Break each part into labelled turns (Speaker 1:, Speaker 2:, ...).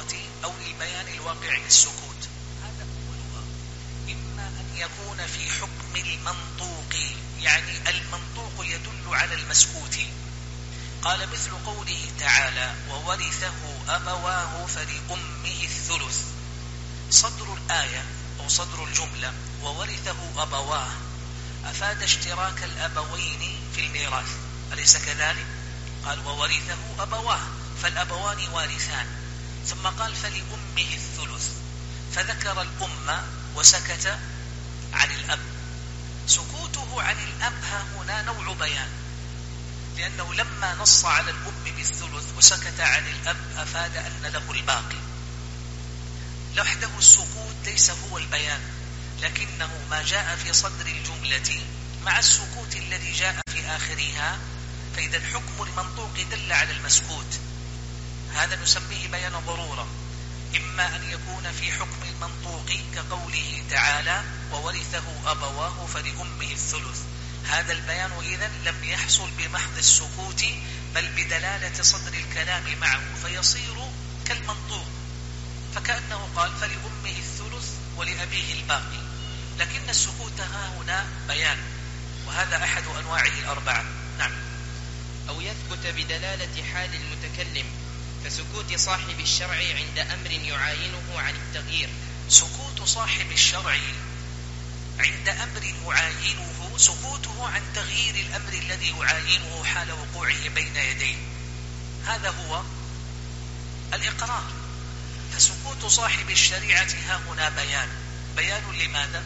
Speaker 1: الصورة أو للبيان الواقع للسكوت. هذا أولها. إما أن يكون في حكم المنطوق، يعني المنطوق يدل على المسكوت. قال مثل قوله تعالى: وورثه أبواه فلأمه الثلث. صدر الآية أو صدر الجملة وورثه أبواه أفاد اشتراك الأبوين في الميراث، أليس كذلك؟ قال وورثه أبواه، فالأبوان وارثان. ثم قال فلأمه الثلث، فذكر الأم وسكت عن الأب. سكوته عن الأب هنا نوع بيان، لأنه لما نص على الأم بالثلث وسكت عن الأب أفاد أن له الباقي. لوحده السكوت ليس هو البيان، لكنه ما جاء في صدر الجملة مع السكوت الذي جاء في آخرها، فإذا حكم المنطوق دل على المسكوت. هذا نسميه بيان ضرورة. إما أن يكون في حكم المنطوق كقوله تعالى: وورثه أبواه فلأمه الثلث. هذا البيان إذن لم يحصل بمحض السكوت، بل بدلالة صدر الكلام معه، فيصير كالمنطوق، فكأنه قال فلأمه الثلث ولأبيه الباقي، لكن السكوت هنا بيان، وهذا أحد أنواعه الأربعة. نعم.
Speaker 2: أو يثبت بدلالة حال المتكلم كسكوت صاحب الشرع عند أمر يعاينه عن التغيير.
Speaker 1: سكوت صاحب الشرع عند أمر يعاينه سكوته عن تغيير الأمر الذي يعاينه حال وقوعه بين يديه، هذا هو الإقرار. فسكوت صاحب الشريعة ها هنا بيان لماذا؟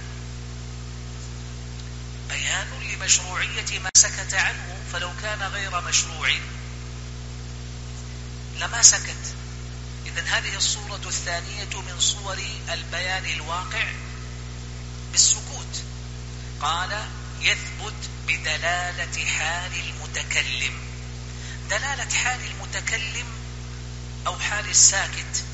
Speaker 1: بيان لمشروعية ما سكت عنه، فلو كان غير مشروع لما سكت. إذن هذه الصورة الثانية من صور البيان الواقع بالسكوت. قال يثبت بدلالة حال المتكلم. دلالة حال المتكلم أو حال الساكت،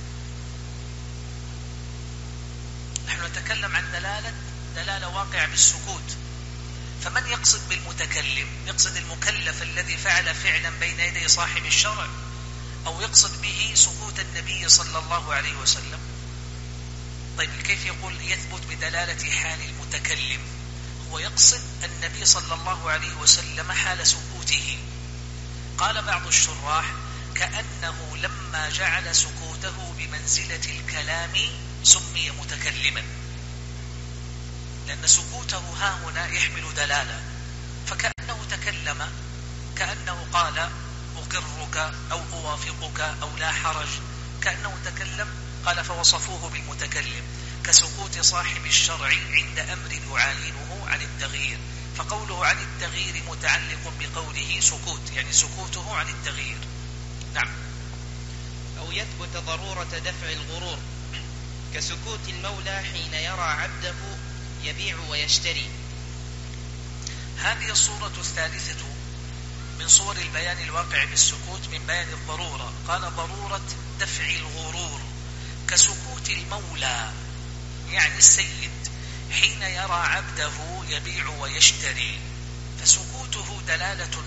Speaker 1: نحن نتكلم عن دلالة واقع بالسكوت. فمن يقصد بالمتكلم؟ يقصد المكلف الذي فعل فعلا بين يدي صاحب الشرع، أو يقصد به سكوت النبي صلى الله عليه وسلم؟ طيب كيف يقول يثبت بدلالة حال المتكلم؟ هو يقصد النبي صلى الله عليه وسلم حال سكوته. قال بعض الشراح كأنه لما جعل سكوته بمنزلة الكلام سمي متكلما، لأن سكوته ها هنا يحمل دلالة، فكأنه تكلم، كأنه قال أقرك أو أوافقك أو لا حرج، كأنه تكلم. قال فوصفوه بالمتكلم كسكوت صاحب الشرع عند أمر يعاينه عن التغيير. فقوله عن التغيير متعلق بقوله سكوت، يعني سكوته عن التغيير. نعم.
Speaker 2: أو يثبت ضرورة دفع الغرور كسكوت المولى حين يرى عبده يبيع ويشتري.
Speaker 1: هذه الصورة الثالثة من صور البيان الواقع بالسكوت من بيان الضرورة. قال ضرورة دفع الغرور كسكوت المولى، يعني السيد، حين يرى عبده يبيع ويشتري. فسكوته دلالة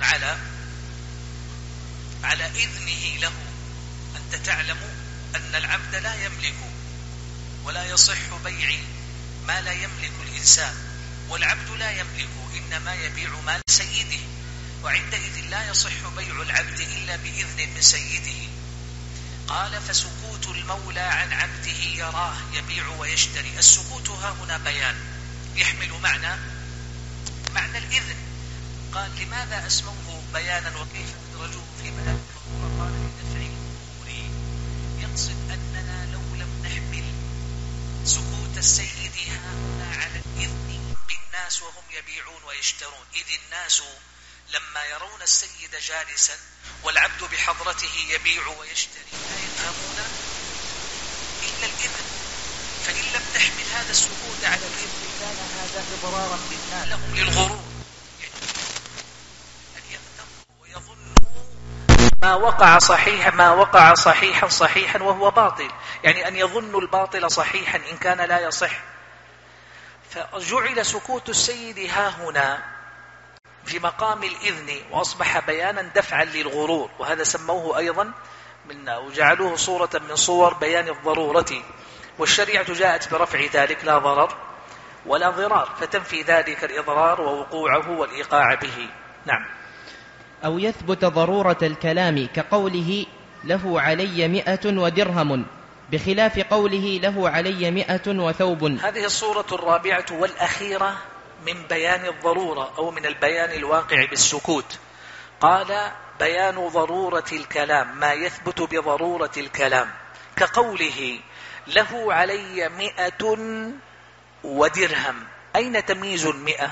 Speaker 1: على إذنه له. أنت تعلم أن العبد لا يملك، ولا يصح بيع ما لا يملك الإنسان، والعبد لا يملك، إنما يبيع مال سيده، وعندئذ لا يصح بيع العبد إلا بإذن من سيده. قال فسكوت المولى عن عبده يراه يبيع ويشتري. السكوت ها هنا بيان يحمل معنى الإذن. قال لماذا أسموه بيانا وكيف أدرجوه في بيان الضرورة؟ قال لدفع الغرور. يقصد أننا لو لم نحمل سكوت السيد ها هنا على الإذن بالناس وهم يبيعون ويشترون، إذ الناس لما يرون السيد جالسا والعبد بحضرته يبيع ويشتري لا يفهمون إلا الإذن. فإن لم تحمل هذا السكوت على الإذن كان هذا إضرارا بالناس لهم للغرور، أن يغتروا ويظنوا ما وقع صحيحا وهو باطل، يعني أن يظنوا الباطل صحيحا إن كان لا يصح. فجعل سكوت السيد ها هنا في مقام الإذن، وأصبح بيانا دفعا للغرور، وهذا سموه أيضا وجعلوه صورة من صور بيان الضرورة، والشريعة جاءت برفع ذلك، لا ضرر ولا ضرار، فتنفي ذلك الإضرار ووقوعه والإيقاع به. نعم.
Speaker 2: أو يثبت ضرورة الكلام كقوله له علي 100 ودرهم، بخلاف قوله له علي 100 وثوب.
Speaker 1: هذه الصورة الرابعة والأخيرة من بيان الضرورة أو من البيان الواقع بالسكوت. قال بيان ضرورة الكلام، ما يثبت بضرورة الكلام، كقوله له علي 100 ودرهم. أين تمييز 100؟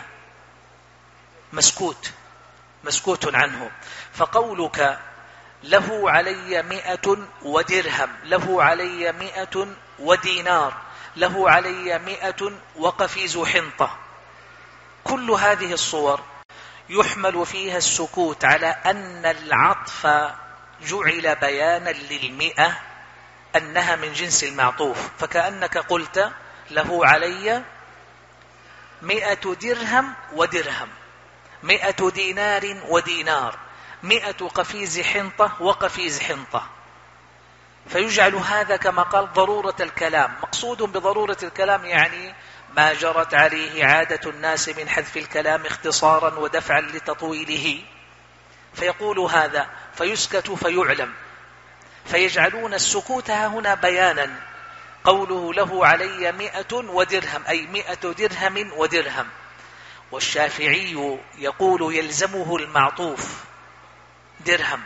Speaker 1: مسكوت عنه. فقولك له علي 100 ودرهم، له علي 100 ودينار، له علي 100 وقفيز حنطة، كل هذه الصور يحمل فيها السكوت على أن العطف جعل بيانا لل100 أنها من جنس المعطوف، فكأنك قلت له علي 100 درهم ودرهم، 100 دينار ودينار، 100 قفيز حنطة وقفيز حنطة، فيجعل هذا كما قال ضرورة الكلام. مقصود بضرورة الكلام يعني ما جرت عليه عادة الناس من حذف الكلام اختصارا ودفعا لتطويله، فيقول هذا فيسكت فيعلم، فيجعلون السكوت هنا بيانا. قوله له علي 100 ودرهم أي 100 درهم ودرهم. والشافعي يقول يلزمه المعطوف درهم،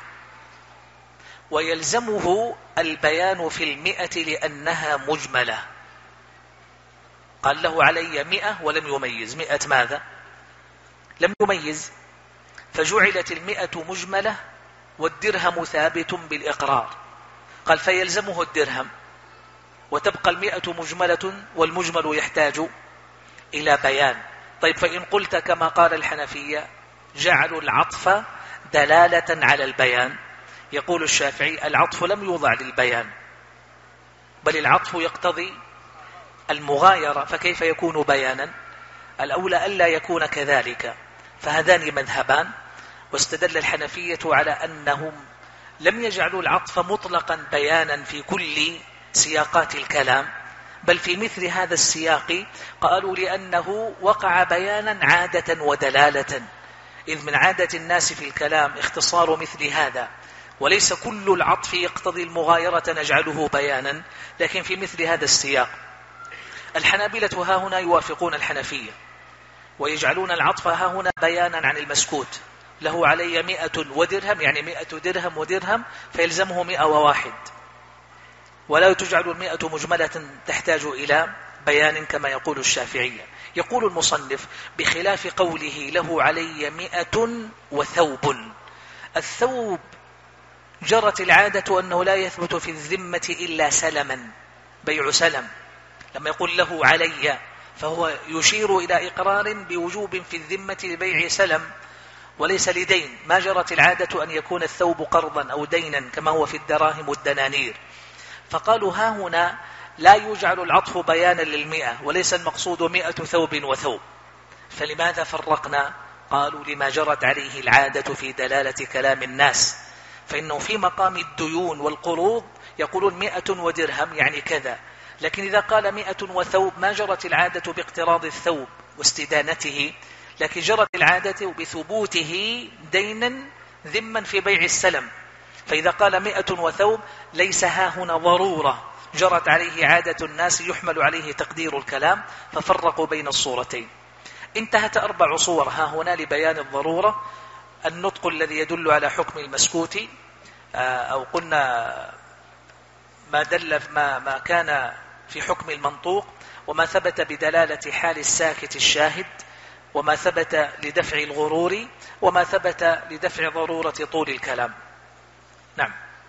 Speaker 1: ويلزمه البيان في 100 لأنها مجملة. قال له علي 100 ولم يميز 100 ماذا؟ لم يميز، فجعلت 100 مجملة والدرهم ثابت بالإقرار. قال فيلزمه الدرهم، وتبقى 100 مجملة، والمجمل يحتاج إلى بيان. طيب فإن قلت كما قال الحنفية جعلوا العطف دلالة على البيان، يقول الشافعي العطف لم يوضع للبيان، بل العطف يقتضي المغايرة، فكيف يكون بيانا؟ الأولى ألا يكون كذلك. فهذان مذهبان، واستدل الحنفية على أنهم لم يجعلوا العطف مطلقا بيانا في كل سياقات الكلام، بل في مثل هذا السياق قالوا لأنه وقع بيانا عادة ودلالة، إذ من عادة الناس في الكلام اختصار مثل هذا، وليس كل العطف يقتضي المغايرة نجعله بيانا، لكن في مثل هذا السياق. الحنابلة ها هنا يوافقون الحنفية ويجعلون العطف ها هنا بيانا عن المسكوت. له علي 100 ودرهم يعني 100 درهم ودرهم، فيلزمه 101، ولا تجعل 100 مجملة تحتاج إلى بيان كما يقول الشافعية. يقول المصنف بخلاف قوله له علي 100 وثوب. الثوب جرت العادة أنه لا يثبت في الذمة إلا سلما، بيع سلم. لما يقول له علي فهو يشير إلى إقرار بوجوب في الذمة لبيع سلم وليس لدين. ما جرت العادة أن يكون الثوب قرضا أو دينا كما هو في الدراهم والدنانير. فقالوا ها هنا لا يجعل العطف بيانا لل100، وليس المقصود 100 ثوب وثوب. فلماذا فرقنا؟ قالوا لما جرت عليه العادة في دلالة كلام الناس، فإنه في مقام الديون والقروض يقولون 100 ودرهم يعني كذا، لكن إذا قال 100 وثوب ما جرت العادة باقتراض الثوب واستدانته، لكن جرت العادة بثبوته دينا ذما في بيع السلم. فإذا قال 100 وثوب ليس ها هنا ضرورة جرت عليه عادة الناس يحمل عليه تقدير الكلام، ففرقوا بين الصورتين. انتهت 4 صور ها هنا لبيان الضرورة: النطق الذي يدل على حكم المسكوت، أو قلنا ما كان في حكم المنطوق، وما ثبت بدلالة حال الساكت الشاهد، وما ثبت لدفع الغرور، وما ثبت لدفع ضرورة طول الكلام. نعم.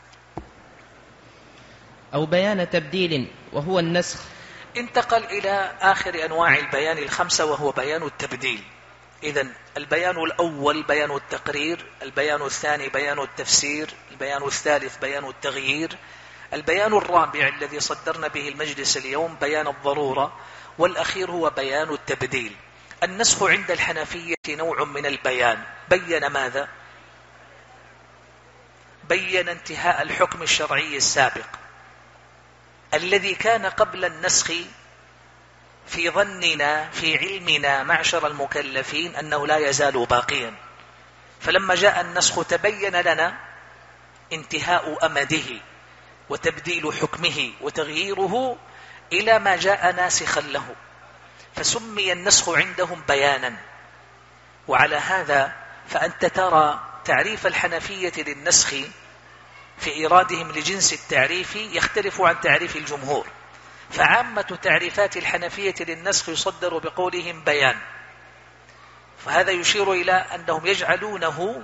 Speaker 2: أو بيان تبديل وهو النسخ.
Speaker 1: انتقل إلى آخر أنواع البيان 5، وهو بيان التبديل. إذن البيان الأول بيان التقرير، البيان الثاني بيان التفسير، البيان الثالث بيان التغيير، البيان الرابع الذي صدرنا به المجلس اليوم بيان الضرورة، والأخير هو بيان التبديل. النسخ عند الحنفية نوع من البيان. بين ماذا؟ بين انتهاء الحكم الشرعي السابق الذي كان قبل النسخ في ظننا في علمنا معشر المكلفين أنه لا يزال باقيا، فلما جاء النسخ تبين لنا انتهاء أمده وتبديل حكمه وتغييره إلى ما جاء ناسخا له، فسمي النسخ عندهم بيانا. وعلى هذا فأنت ترى تعريف الحنفية للنسخ في إيرادهم لجنس التعريف يختلف عن تعريف الجمهور، فعامة تعريفات الحنفية للنسخ يصدر بقولهم بيان، فهذا يشير إلى أنهم يجعلونه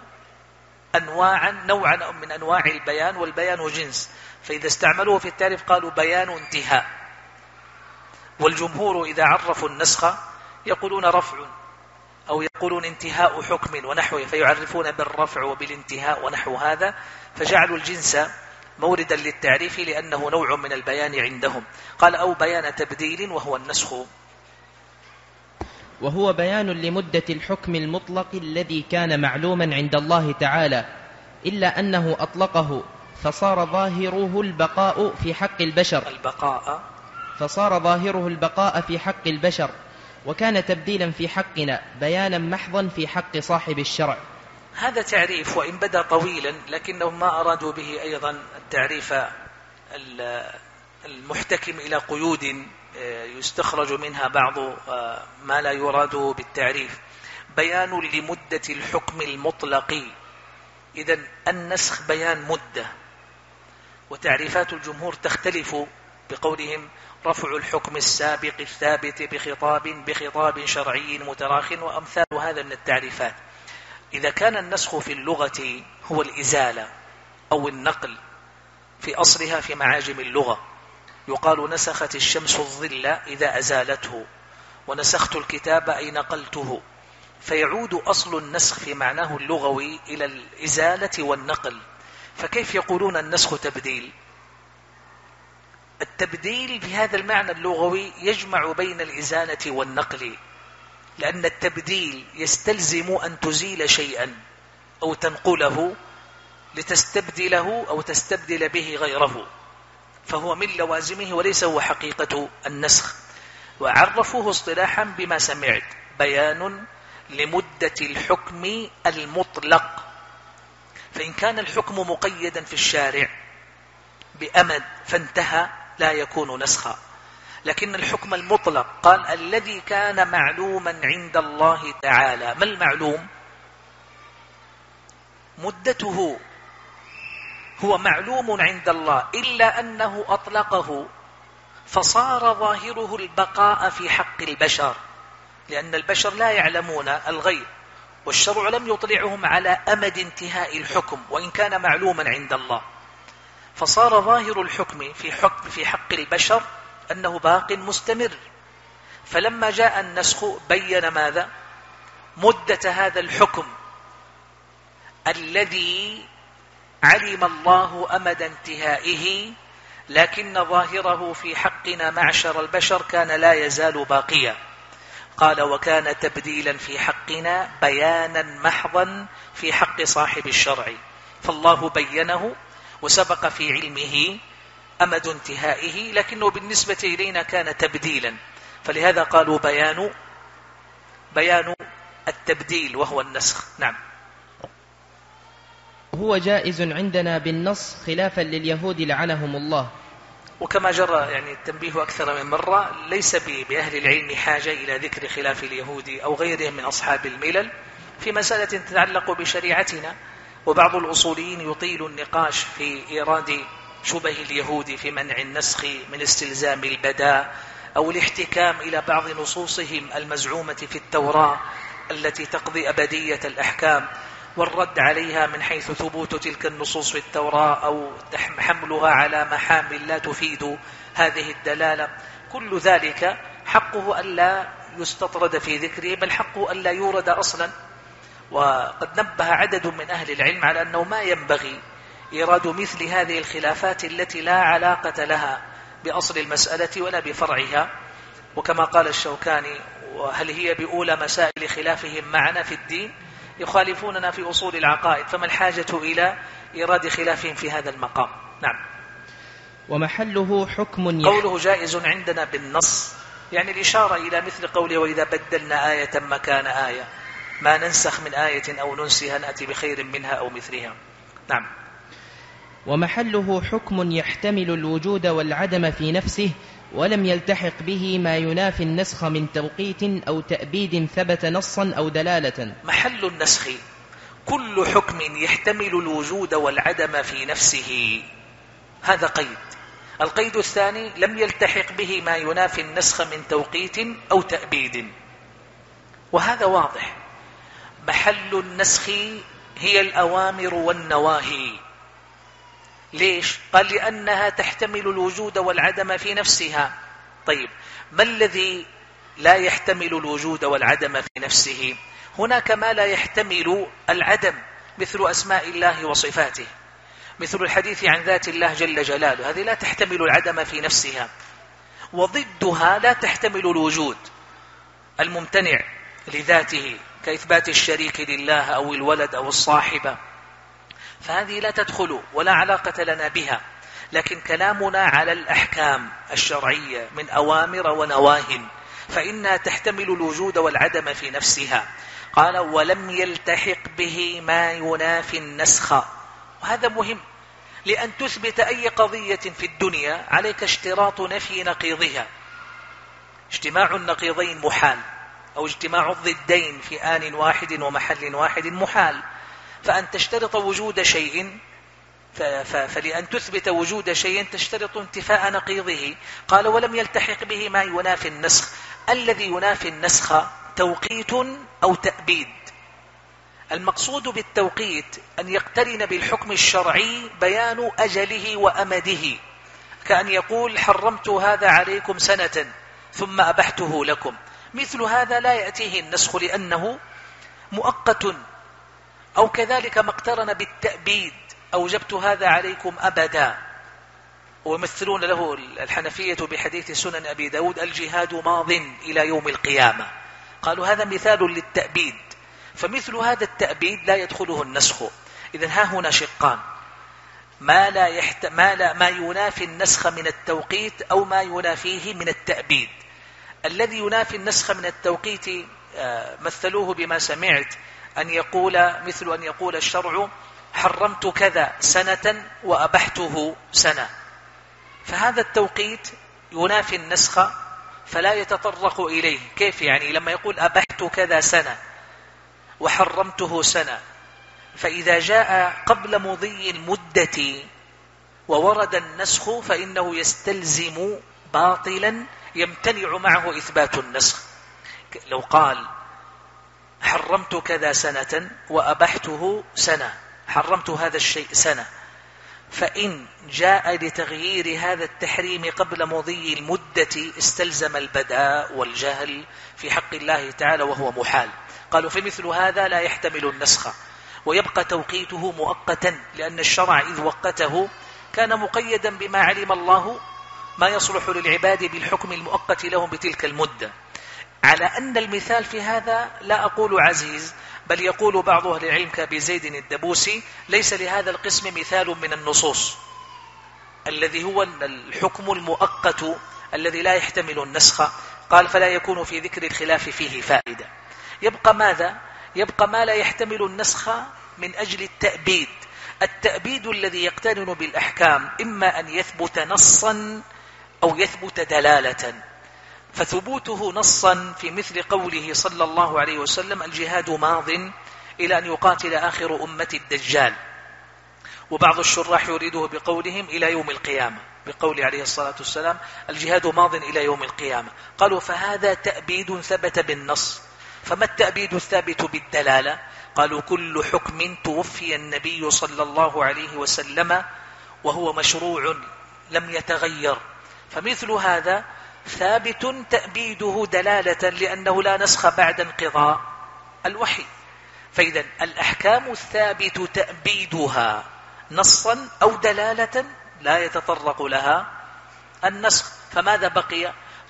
Speaker 1: نوعا من أنواع البيان، والبيان جنس، فإذا استعملوه في التعريف قالوا بيان انتهاء. والجمهور إذا عرفوا النسخ يقولون رفع أو يقولون انتهاء حكم ونحوه، فيعرفون بالرفع وبالانتهاء ونحو هذا، فجعلوا الجنس موردا للتعريف لأنه نوع من البيان عندهم. قال أو بيان تبديل وهو النسخ،
Speaker 2: وهو بيان لمدة الحكم المطلق الذي كان معلوما عند الله تعالى، إلا أنه أطلقه فصار ظاهره البقاء في حق البشر، فصار ظاهره البقاء في حق البشر، وكان تبديلا في حقنا بيانا محضا في حق صاحب الشرع.
Speaker 1: هذا تعريف وإن بدا طويلا لكنهم ما أرادوا به أيضا التعريف المحتكم إلى قيود يستخرج منها بعض ما لا يراد بالتعريف. بيان لمدة الحكم المطلق، إذن النسخ بيان مدة، وتعريفات الجمهور تختلف بقولهم رفع الحكم السابق الثابت بخطاب شرعي متراخ وأمثال هذا من التعريفات. إذا كان النسخ في اللغة هو الإزالة أو النقل في أصلها في معاجم اللغة، يقال نسخت الشمس الظل إذا أزالته، ونسخت الكتاب أي نقلته، فيعود أصل النسخ في معناه اللغوي إلى الإزالة والنقل. فكيف يقولون النسخ تبديل؟ التبديل في هذا المعنى اللغوي يجمع بين الإزالة والنقل، لأن التبديل يستلزم أن تزيل شيئا أو تنقله لتستبدله أو تستبدل به غيره، فهو من لوازمه وليس هو حقيقة النسخ. وعرفوه اصطلاحا بما سمعت بيان لمدة الحكم المطلق، فإن كان الحكم مقيدا في الشارع بأمد فانتهى لا يكون نسخا، لكن الحكم المطلق قال الذي كان معلوما عند الله تعالى. ما المعلوم؟ مدته، هو معلوم عند الله إلا أنه أطلقه فصار ظاهره البقاء في حق البشر، لأن البشر لا يعلمون الغيب، والشرع لم يطلعهم على أمد انتهاء الحكم وإن كان معلوما عند الله، فصار ظاهر الحكم في حق البشر أنه باق مستمر. فلما جاء النسخ بين ماذا؟ مدة هذا الحكم الذي علم الله أمد انتهائه، لكن ظاهره في حقنا معشر البشر كان لا يزال باقيا. قال وكان تبديلا في حقنا بيانا محضا في حق صاحب الشرع، فالله بينه وسبق في علمه أمد انتهائه، لكنه بالنسبة إلينا كان تبديلا، فلهذا قالوا بيان التبديل وهو النسخ. نعم.
Speaker 2: هو جائز عندنا بالنص خلافا لليهود لعنهم الله.
Speaker 1: وكما جرى التنبيه أكثر من مرة، ليس بأهل العلم حاجة إلى ذكر خلاف اليهود أو غيرهم من أصحاب الملل في مسألة تتعلق بشريعتنا، وبعض الأصوليين يطيل النقاش في إيراد شبه اليهود في منع النسخ من استلزام البداء أو الاحتكام إلى بعض نصوصهم المزعومة في التوراة التي تقضي أبدية الأحكام، والرد عليها من حيث ثبوت تلك النصوص في التوراة أو حملها على محامل لا تفيد هذه الدلالة. كل ذلك حقه ألا يستطرد في ذكره، بل حقه ألا يورد أصلا. وقد نبه عدد من أهل العلم على أنه ما ينبغي إيراد مثل هذه الخلافات التي لا علاقة لها بأصل المسألة ولا بفرعها. وكما قال الشوكاني: وهل هي بأولى مسائل خلافهم معنا في الدين؟ يخالفوننا في أصول العقائد، فما الحاجة إلى إيراد خلافهم في هذا المقام؟ نعم.
Speaker 2: ومحله حكم
Speaker 1: قوله جائز عندنا بالنص، يعني الإشارة إلى مثل قوله وإذا بدلنا آية مكان آية ما ننسخ من آية أو ننسها نأتي بخير منها أو مثلها. نعم.
Speaker 2: ومحله حكم يحتمل الوجود والعدم في نفسه ولم يلتحق به ما ينافي النسخ من توقيت أو تأبيد ثبت نصا أو دلالة.
Speaker 1: محل النسخ كل حكم يحتمل الوجود والعدم في نفسه، هذا قيد. القيد الثاني لم يلتحق به ما ينافي النسخ من توقيت أو تأبيد، وهذا واضح. محل النسخ هي الأوامر والنواهي. ليش؟ قال لأنها تحتمل الوجود والعدم في نفسها. طيب، ما الذي لا يحتمل الوجود والعدم في نفسه؟ هناك ما لا يحتمل العدم، مثل أسماء الله وصفاته، مثل الحديث عن ذات الله جل جلاله، هذه لا تحتمل العدم في نفسها. وضدها لا تحتمل الوجود الممتنع لذاته، كإثبات الشريك لله أو الولد أو الصاحبة، فهذه لا تدخل ولا علاقة لنا بها. لكن كلامنا على الأحكام الشرعية من أوامر ونواه، فإنها تحتمل الوجود والعدم في نفسها. قال ولم يلتحق به ما ينافي النسخ، وهذا مهم، لأن تثبت أي قضية في الدنيا عليك اشتراط نفي نقيضها. اجتماع النقيضين محال، أو اجتماع الضدين في آن واحد ومحل واحد محال. فأن تشترط وجود شيء، فلأن تثبت وجود شيء تشترط انتفاء نقيضه. قال ولم يلتحق به ما ينافي النسخ. الذي ينافي النسخ توقيت أو تأبيد. المقصود بالتوقيت أن يقترن بالحكم الشرعي بيان أجله وأمده، كأن يقول حرمت هذا عليكم سنة ثم أبحته لكم. مثل هذا لا يأتيه النسخ لأنه مؤقت. أو كذلك ما اقترن بالتأبيد، أوجبت هذا عليكم أبدا. ويمثلون له الحنفية بحديث سنن أبي داود الجهاد ماض إلى يوم القيامة، قالوا هذا مثال للتأبيد. فمثل هذا التأبيد لا يدخله النسخ. إذن ها هنا شقان: ما ينافي النسخ من التوقيت أو ما ينافيه من التأبيد. الذي ينافي النسخ من التوقيت مثلوه بما سمعت مثل أن يقول الشرع حرمت كذا سنة وأبحته سنة، فهذا التوقيت ينافي النسخ فلا يتطرق إليه. كيف يعني؟ لما يقول أبحت كذا سنة وحرمته سنة، فإذا جاء قبل مضي المدة وورد النسخ فإنه يستلزم باطلا يمتنع معه إثبات النسخ. لو قال حرمت كذا سنة وأبحته سنة، حرمت هذا الشيء سنة، فإن جاء لتغيير هذا التحريم قبل مضي المدة استلزم البداء والجهل في حق الله تعالى وهو محال. قالوا فمثل هذا لا يحتمل النسخ، ويبقى توقيته مؤقتا، لأن الشرع إذ وقته كان مقيدا بما علم الله ما يصلح للعباد بالحكم المؤقت لهم بتلك المدة. على أن المثال في هذا لا أقول عزيز، بل يقول بعض أهل العلم كأبي زيد الدبوسي ليس لهذا القسم مثال من النصوص، الذي هو الحكم المؤقت الذي لا يحتمل النسخ. قال فلا يكون في ذكر الخلاف فيه فائدة. يبقى ماذا؟ يبقى ما لا يحتمل النسخ من أجل التأبيد. التأبيد الذي يقترن بالأحكام إما أن يثبت نصا أو يثبت دلالة. فثبوته نصا في مثل قوله صلى الله عليه وسلم الجهاد ماض إلى أن يقاتل آخر أمة الدجال، وبعض الشراح يريده بقولهم إلى يوم القيامة، بقول عليه الصلاة والسلام الجهاد ماض إلى يوم القيامة. قالوا فهذا تأبيد ثبت بالنص. فما التأبيد الثابت بالدلالة؟ قالوا كل حكم توفي النبي صلى الله عليه وسلم وهو مشروع لم يتغير، فمثل هذا ثابت تأبيده دلالة، لأنه لا نسخ بعد انقضاء الوحي. فإذا الأحكام الثابت تأبيدها نصا أو دلالة لا يتطرق لها النسخ. فماذا بقي؟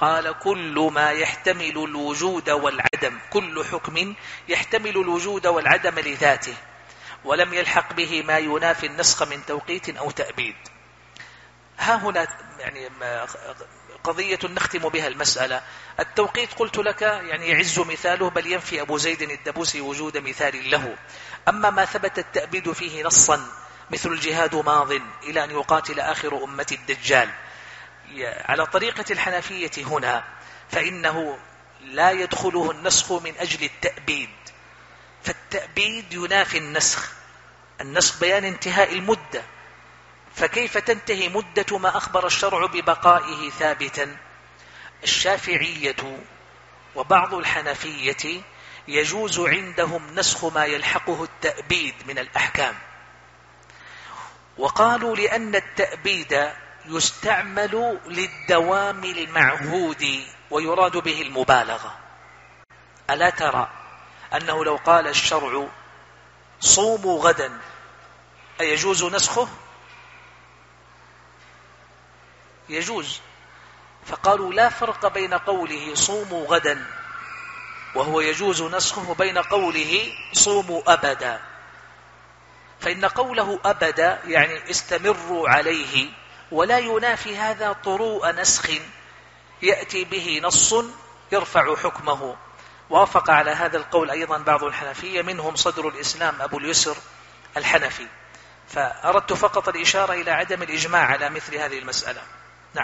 Speaker 1: قال كل ما يحتمل الوجود والعدم، كل حكم يحتمل الوجود والعدم لذاته، ولم يلحق به ما ينافي النسخ من توقيت أو تأبيد. ها هنا يعني قضية نختم بها المسألة. التوقيت قلت لك يعني يعز مثاله، بل ينفي أبو زيد الدبوسي وجود مثال له. أما ما ثبت التأبيد فيه نصا مثل الجهاد ماض إلى أن يقاتل آخر أمة الدجال على طريقة الحنفية هنا، فإنه لا يدخله النسخ من أجل التأبيد، فالتأبيد ينافي النسخ. النسخ بيان انتهاء المدة، فكيف تنتهي مدة ما أخبر الشرع ببقائه ثابتا؟ الشافعية وبعض الحنفية يجوز عندهم نسخ ما يلحقه التأبيد من الأحكام، وقالوا لأن التأبيد يستعمل للدوام المعهود ويراد به المبالغة. ألا ترى أنه لو قال الشرع صوموا غدا أيجوز نسخه؟ يجوز. فقالوا لا فرق بين قوله صوموا غدا وهو يجوز نسخه بين قوله صوموا أبدا، فإن قوله أبدا يعني استمروا عليه، ولا ينافي هذا طروء نسخ يأتي به نص يرفع حكمه. وافق على هذا القول أيضا بعض الحنفية، منهم صدر الإسلام أبو اليسر الحنفي. فأردت فقط الإشارة إلى عدم الإجماع على مثل هذه المسألة. نعم.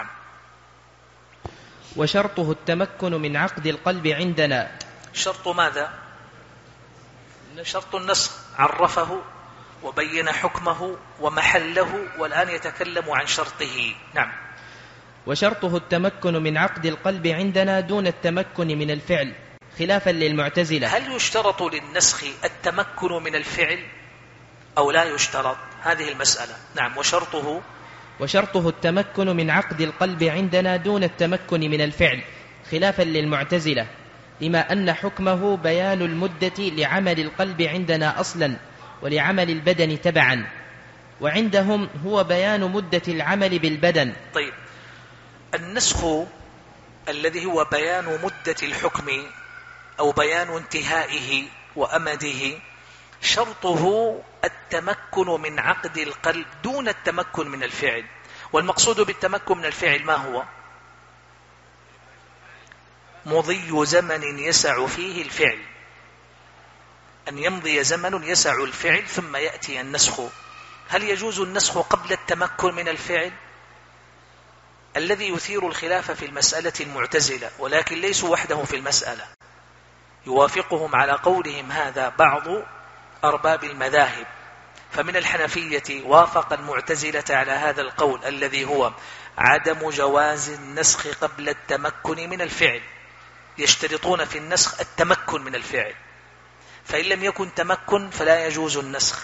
Speaker 2: وشرطه التمكن من عقد القلب عندنا.
Speaker 1: شرط ماذا؟ شرط النسخ عرفه وبين حكمه ومحله، والآن يتكلم عن شرطه. نعم.
Speaker 2: وشرطه التمكن من عقد القلب عندنا دون التمكن من الفعل، خلافا للمعتزلة.
Speaker 1: هل يشترط للنسخ التمكن من الفعل أو لا يشترط؟ هذه المسألة. نعم.
Speaker 2: وشرطه التمكن من عقد القلب عندنا دون التمكن من الفعل، خلافا للمعتزلة، لما أن حكمه بيان المدة لعمل القلب عندنا أصلا ولعمل البدن تبعا، وعندهم هو بيان مدة العمل بالبدن.
Speaker 1: طيب، النسخ الذي هو بيان مدة الحكم أو بيان انتهائه وأمده، شرطه التمكن من عقد القلب دون التمكن من الفعل. والمقصود بالتمكن من الفعل ما هو؟ مضي زمن يسع فيه الفعل، أن يمضي زمن يسع الفعل ثم يأتي النسخ. هل يجوز النسخ قبل التمكن من الفعل؟ الذي يثير الخلاف في المسألة المعتزلة، ولكن ليسوا وحدهم في المسألة، يوافقهم على قولهم هذا بعض أرباب المذاهب. فمن الحنفية وافق المعتزلة على هذا القول الذي هو عدم جواز النسخ قبل التمكن من الفعل، يشترطون في النسخ التمكن من الفعل، فإن لم يكن تمكن فلا يجوز النسخ.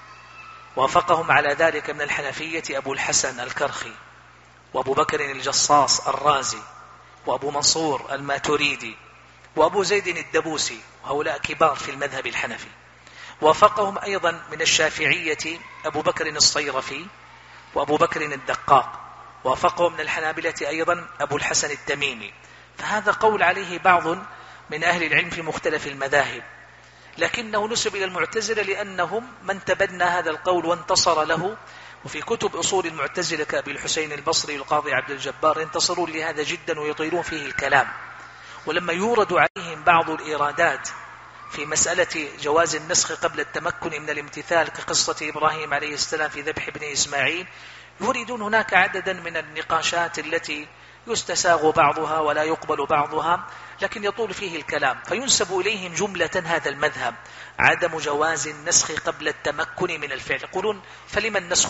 Speaker 1: وافقهم على ذلك من الحنفية أبو الحسن الكرخي، وأبو بكر الجصاص الرازي، وأبو منصور الماتريدي، وأبو زيد الدبوسي، وهؤلاء كبار في المذهب الحنفي. وافقهم أيضا من الشافعية أبو بكر الصيرفي وأبو بكر الدقاق. وافقهم من الحنابلة أيضا أبو الحسن التميمي. فهذا قول عليه بعض من أهل العلم في مختلف المذاهب، لكنه نسب إلى المعتزلة لأنهم من تبنى هذا القول وانتصر له. وفي كتب أصول المعتزلة كأبي الحسين البصري والقاضي عبد الجبار ينتصرون لهذا جدا ويطيلون فيه الكلام. ولما يورد عليهم بعض الإيرادات في مسألة جواز النسخ قبل التمكن من الامتثال كقصة إبراهيم عليه السلام في ذبح ابن إسماعيل، يريدون هناك عددا من النقاشات التي يستساغ بعضها ولا يقبل بعضها، لكن يطول فيه الكلام، فينسب إليهم جملة هذا المذهب عدم جواز النسخ قبل التمكن من الفعل. يقولون فلما النسخ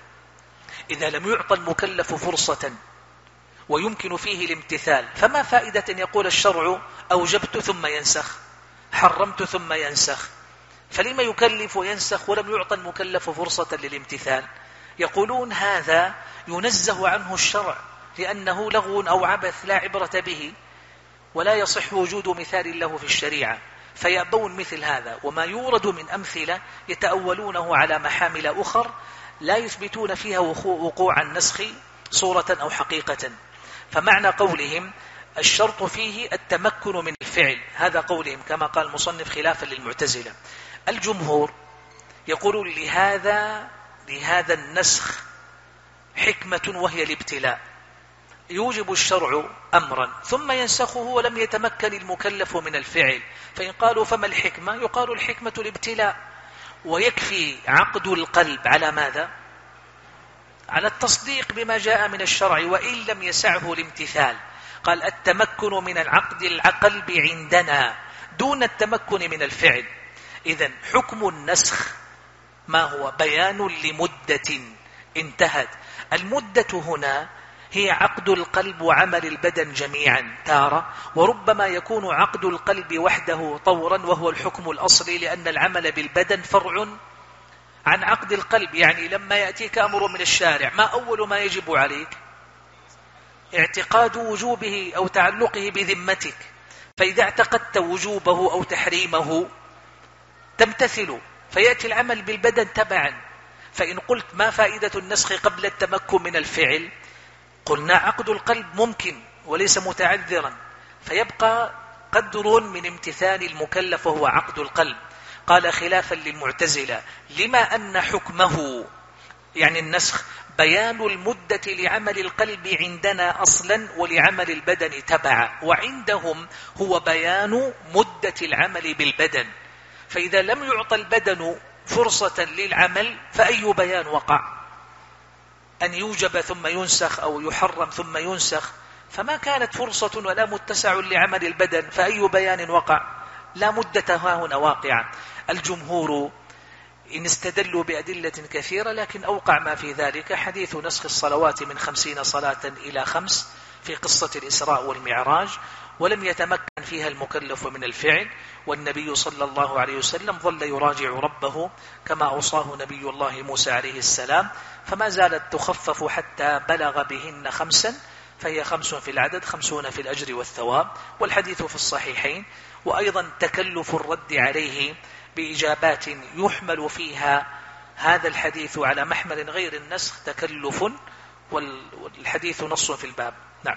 Speaker 1: إذا لم يعطى المكلف فرصة ويمكن فيه الامتثال، فما فائدة أن يقول الشرع أوجبت ثم ينسخ، حرمت ثم ينسخ؟ فلما يكلف وينسخ ولم يعطى المكلف فرصة للامتثال؟ يقولون هذا ينزه عنه الشرع لأنه لغو أو عبث لا عبرة به، ولا يصح وجود مثال له في الشريعة، فيأبون مثل هذا. وما يورد من أمثلة يتأولونه على محامل أخر لا يثبتون فيها وقوع النسخ صورة أو حقيقة. فمعنى قولهم الشرط فيه التمكن من الفعل، هذا قولهم كما قال المصنف خلافا للمعتزلة. الجمهور يقول لهذا النسخ حكمة وهي الابتلاء، يوجب الشرع أمرا ثم ينسخه ولم يتمكن المكلف من الفعل، فإن قالوا فما الحكمة؟ يقال الحكمة الابتلاء، ويكفي عقد القلب على ماذا؟ على التصديق بما جاء من الشرع وإن لم يسعه الامتثال. قال التمكن من العقد القلب عندنا دون التمكن من الفعل. إذن حكم النسخ ما هو؟ بيان لمدة انتهت. المدة هنا هي عقد القلب وعمل البدن جميعا تارة، وربما يكون عقد القلب وحده طورا وهو الحكم الأصلي، لأن العمل بالبدن فرع عن عقد القلب. يعني لما يأتيك أمر من الشارع ما أول ما يجب عليك؟ اعتقاد وجوبه أو تعلقه بذمتك، فإذا اعتقدت وجوبه أو تحريمه تمتثل، فيأتي العمل بالبدن تبعا. فإن قلت ما فائدة النسخ قبل التمكن من الفعل؟ قلنا عقد القلب ممكن وليس متعذرا، فيبقى قدر من امتثال المكلف وهو عقد القلب. قال خلافا للمعتزلة لما أن حكمه يعني النسخ بيان المدة لعمل القلب عندنا أصلا ولعمل البدن تبعا، وعندهم هو بيان مدة العمل بالبدن. فإذا لم يعطى البدن فرصة للعمل فأي بيان وقع؟ أن يوجب ثم ينسخ أو يحرم ثم ينسخ، فما كانت فرصة ولا متسع لعمل البدن، فأي بيان وقع؟ لا مدة هنا واقعة. الجمهور إن استدلوا بأدلة كثيرة، لكن أوقع ما في ذلك حديث نسخ الصلوات من 50 صلاة إلى 5 في قصة الإسراء والمعراج، ولم يتمكن فيها المكلف من الفعل، والنبي صلى الله عليه وسلم ظل يراجع ربه كما أوصاه نبي الله موسى عليه السلام، فما زالت تخفف حتى بلغ بهن 5، فهي 5 في العدد 50 في الأجر والثواب، والحديث في الصحيحين. وأيضا تكلف الرد عليه بإجابات يحمل فيها هذا الحديث على محمل غير النسخ تكلف، والحديث نص في الباب. نعم.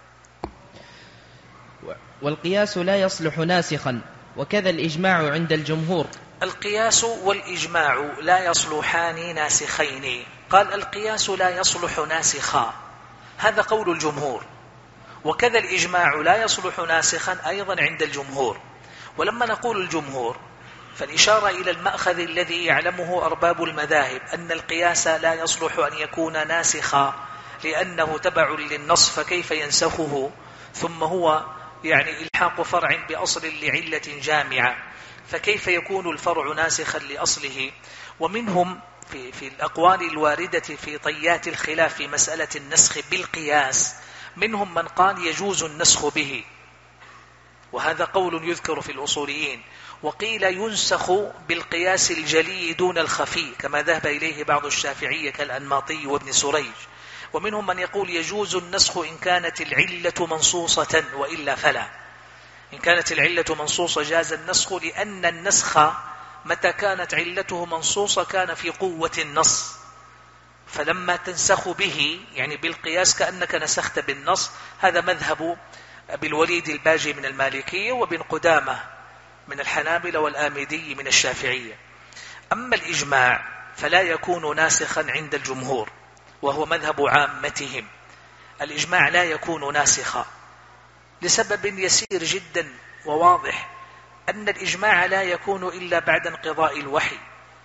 Speaker 2: والقياس لا يصلح ناسخا، وكذا الإجماع عند الجمهور.
Speaker 1: القياس والإجماع لا يصلحان ناسخين. قال القياس لا يصلح ناسخا، هذا قول الجمهور، وكذا الإجماع لا يصلح ناسخا أيضا عند الجمهور. ولما نقول الجمهور فالإشارة إلى المأخذ الذي يعلمه أرباب المذاهب، أن القياس لا يصلح أن يكون ناسخا لأنه تبع للنص، فكيف ينسخه؟ ثم هو يعني إلحاق فرع بأصل لعلة جامعة، فكيف يكون الفرع ناسخا لأصله؟ ومنهم في الأقوال الواردة في طيات الخلاف في مسألة النسخ بالقياس، منهم من قال يجوز النسخ به، وهذا قول يذكر في الأصوليين. وقيل ينسخ بالقياس الجلي دون الخفي كما ذهب إليه بعض الشافعية كالأنماطي وابن سريج. ومنهم من يقول يجوز النسخ إن كانت العلة منصوصة وإلا فلا. إن كانت العلة منصوصة جاز النسخ، لأن النسخ متى كانت علته منصوصة كان في قوة النص، فلما تنسخ به يعني بالقياس كأنك نسخت بالنص. هذا مذهب بالوليد الباجي من المالكية، وابن قدامة من الحنابلة، والآمدي من الشافعية. أما الإجماع فلا يكون ناسخا عند الجمهور، وهو مذهب عامتهم. الإجماع لا يكون ناسخا لسبب يسير جدا وواضح، أن الإجماع لا يكون إلا بعد انقضاء الوحي،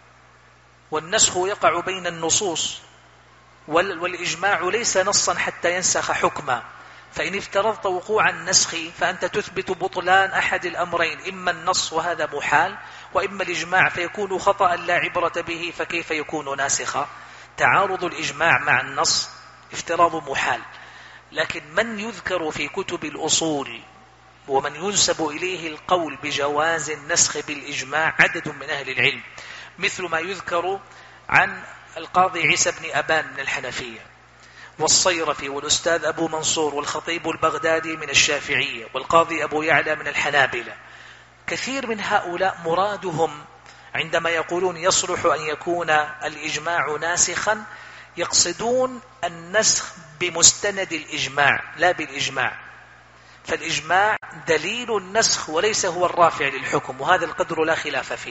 Speaker 1: والنسخ يقع بين النصوص، والإجماع ليس نصا حتى ينسخ حكما. فإن افترضت وقوع النسخ فأنت تثبت بطلان أحد الأمرين، إما النص وهذا محال، وإما الإجماع فيكون خطأ لا عبرة به، فكيف يكون ناسخا؟ تعارض الإجماع مع النص افتراض محال. لكن من يذكر في كتب الأصول ومن ينسب إليه القول بجواز النسخ بالإجماع عدد من أهل العلم، مثل ما يذكر عن القاضي عيسى بن أبان من الحنفية، والصيرفي، والأستاذ أبو منصور، والخطيب البغدادي من الشافعية، والقاضي أبو يعلى من الحنابلة. كثير من هؤلاء مرادهم عندما يقولون يصلح أن يكون الإجماع ناسخا يقصدون النسخ بمستند الإجماع لا بالإجماع. فالإجماع دليل النسخ وليس هو الرافع للحكم، وهذا القدر لا خلاف فيه.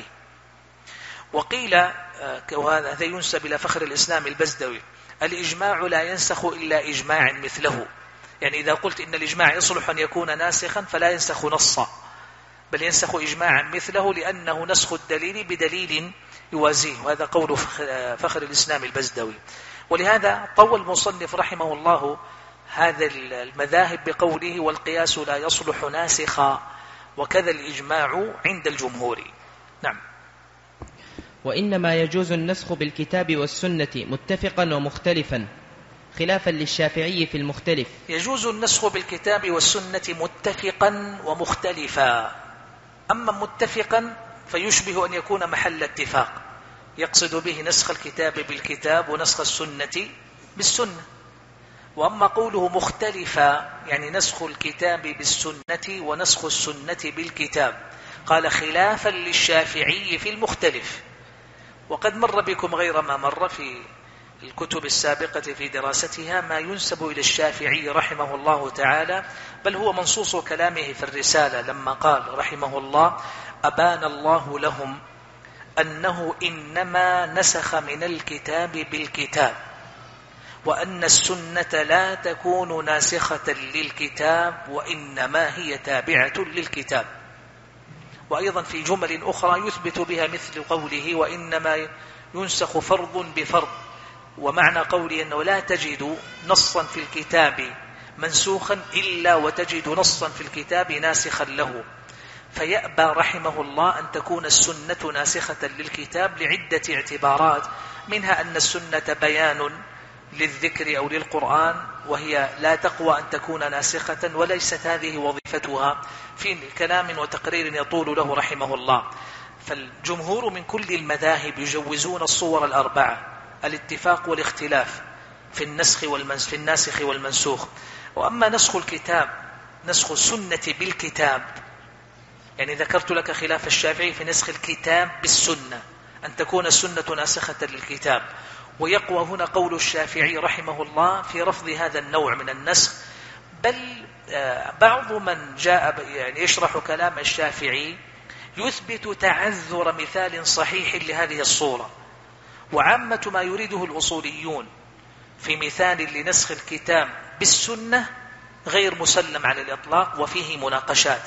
Speaker 1: وقيل، وهذا ينسب إلى فخر الإسلام البزدوي، الإجماع لا ينسخ إلا إجماع مثله. يعني إذا قلت إن الإجماع يصلح أن يكون ناسخا فلا ينسخ نصا، بل ينسخ إجماعا مثله، لأنه نسخ الدليل بدليل يوازيه، وهذا قول فخر الإسلام البزدوي. ولهذا طول المصنف رحمه الله هذا المذاهب بقوله والقياس لا يصلح ناسخا، وكذا الإجماع عند الجمهور. نعم.
Speaker 2: وإنما يجوز النسخ بالكتاب والسنة متفقا ومختلفا، خلافا للشافعي في المختلف.
Speaker 1: يجوز النسخ بالكتاب والسنة متفقا ومختلفا. أما متفقا فيشبه أن يكون محل اتفاق، يقصد به نسخ الكتاب بالكتاب ونسخ السنة بالسنة. وأما قوله مختلفا يعني نسخ الكتاب بالسنة ونسخ السنة بالكتاب، قال خلافا للشافعي في المختلف. وقد مر بكم غير ما مر في الكتب السابقة في دراستها ما ينسب إلى الشافعي رحمه الله تعالى، بل هو منصوص كلامه في الرسالة لما قال رحمه الله أبان الله لهم أنه إنما نسخ من الكتاب بالكتاب، وأن السنة لا تكون ناسخة للكتاب وإنما هي تابعة للكتاب. وأيضا في جمل أخرى يثبت بها مثل قوله وإنما ينسخ فرض بفرض، ومعنى قوله أنه لا تجد نصا في الكتاب منسوخا إلا وتجد نصا في الكتاب ناسخا له. فيأبى رحمه الله أن تكون السنة ناسخة للكتاب لعدة اعتبارات، منها أن السنة بيان للذكر أو للقرآن، وهي لا تقوى أن تكون ناسخة، وليست هذه وظيفتها في كلام وتقرير يطول له رحمه الله. فالجمهور من كل المذاهب يجوزون الصور الأربعة، الاتفاق والاختلاف في الناسخ والمنسوخ. وأما نسخ الكتاب، نسخ السنة بالكتاب، يعني ذكرت لك خلاف الشافعي في نسخ الكتاب بالسنة، أن تكون السنة ناسخة للكتاب. ويقوى هنا قول الشافعي رحمه الله في رفض هذا النوع من النسخ، بل بعض من جاء يعني يشرح كلام الشافعي يثبت تعذر مثال صحيح لهذه الصورة. وعامة ما يريده الأصوليون في مثال لنسخ الكتاب بالسنة غير مسلم على الإطلاق وفيه مناقشات.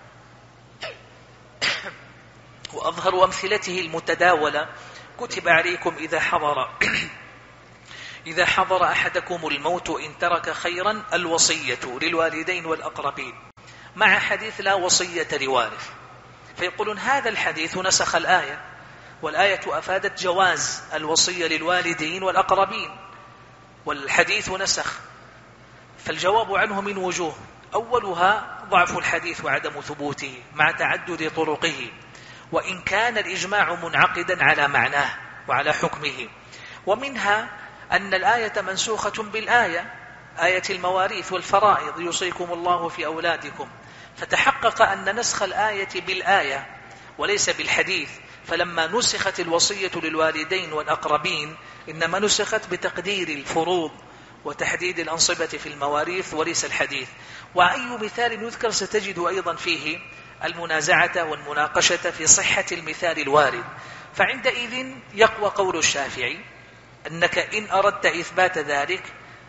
Speaker 1: وأظهر أمثلته المتداولة كتب عليكم إذا حضر أحدكم الموت إن ترك خيرا الوصية للوالدين والأقربين، مع حديث لا وصية لوارث. فيقولون هذا الحديث نسخ الآية، والآية أفادت جواز الوصية للوالدين والأقربين، والحديث نسخ. فالجواب عنه من وجوه، أولها ضعف الحديث وعدم ثبوته مع تعدد طرقه، وإن كان الإجماع منعقدا على معناه وعلى حكمه. ومنها أن الآية منسوخة بالآية، آية المواريث والفرائض يوصيكم الله في أولادكم، فتحقق أن نسخ الآية بالآية وليس بالحديث. فلما نسخت الوصية للوالدين والأقربين إنما نسخت بتقدير الفروض وتحديد الأنصبة في المواريث وليس الحديث. وأي مثال يذكر ستجد أيضا فيه المنازعة والمناقشة في صحة المثال الوارد. فعندئذ يقوى قول الشافعي أنك إن أردت إثبات ذلك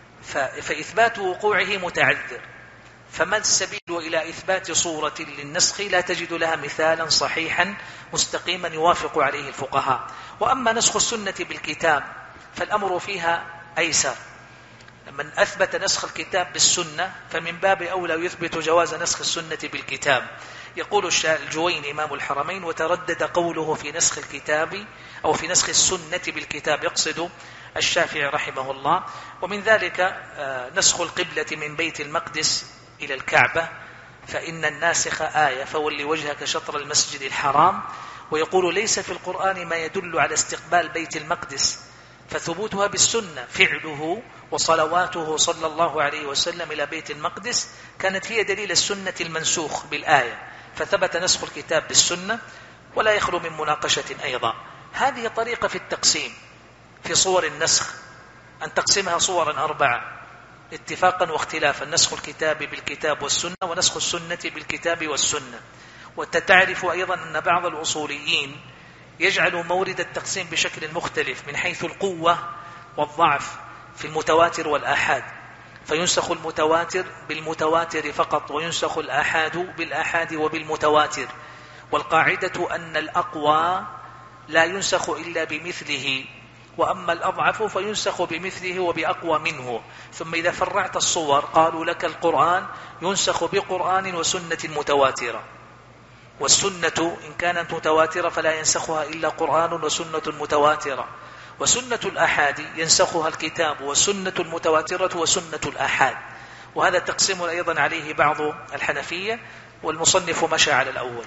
Speaker 1: فإثبات وقوعه متعذر، فما السبيل إلى إثبات صورة للنسخ لا تجد لها مثالا صحيحا مستقيما يوافق عليه الفقهاء. وأما نسخ السنة بالكتاب فالأمر فيها أيسر، من أثبت نسخ الكتاب بالسنة فمن باب أولى يثبت جواز نسخ السنة بالكتاب. يقول الجويني إمام الحرمين وتردد قوله في نسخ الكتاب أو في نسخ السنة بالكتاب، يقصد الشافعي رحمه الله. ومن ذلك نسخ القبلة من بيت المقدس إلى الكعبة، فإن الناسخ آية فول وجهك شطر المسجد الحرام. ويقول ليس في القرآن ما يدل على استقبال بيت المقدس، فثبوتها بالسنة فعله وصلواته صلى الله عليه وسلم إلى بيت المقدس كانت هي دليل السنة المنسوخ بالآية، فثبت نسخ الكتاب بالسنة ولا يخلو من مناقشة أيضا. هذه طريقة في التقسيم في صور النسخ، أن تقسمها صورا أربعة: اتفاقا واختلافا، نسخ الكتاب بالكتاب والسنة ونسخ السنة بالكتاب والسنة. وتتعرف أيضا أن بعض الأصوليين يجعل مورد التقسيم بشكل مختلف من حيث القوة والضعف في المتواتر والآحاد، فينسخ المتواتر بالمتواتر فقط، وينسخ الآحاد بالآحاد وبالمتواتر. والقاعدة أن الأقوى لا ينسخ إلا بمثله، وأما الأضعف فينسخ بمثله وبأقوى منه. ثم إذا فرعت الصور قالوا لك القرآن ينسخ بقرآن وسنة متواترة، والسنة إن كانت متواترة فلا ينسخها إلا قرآن وسنة متواترة، وسنة الآحاد ينسخها الكتاب والسنة المتواترة وسنة الآحاد. وهذا تقسيم أيضا عليه بعض الحنفية، والمصنف مشى على الأول.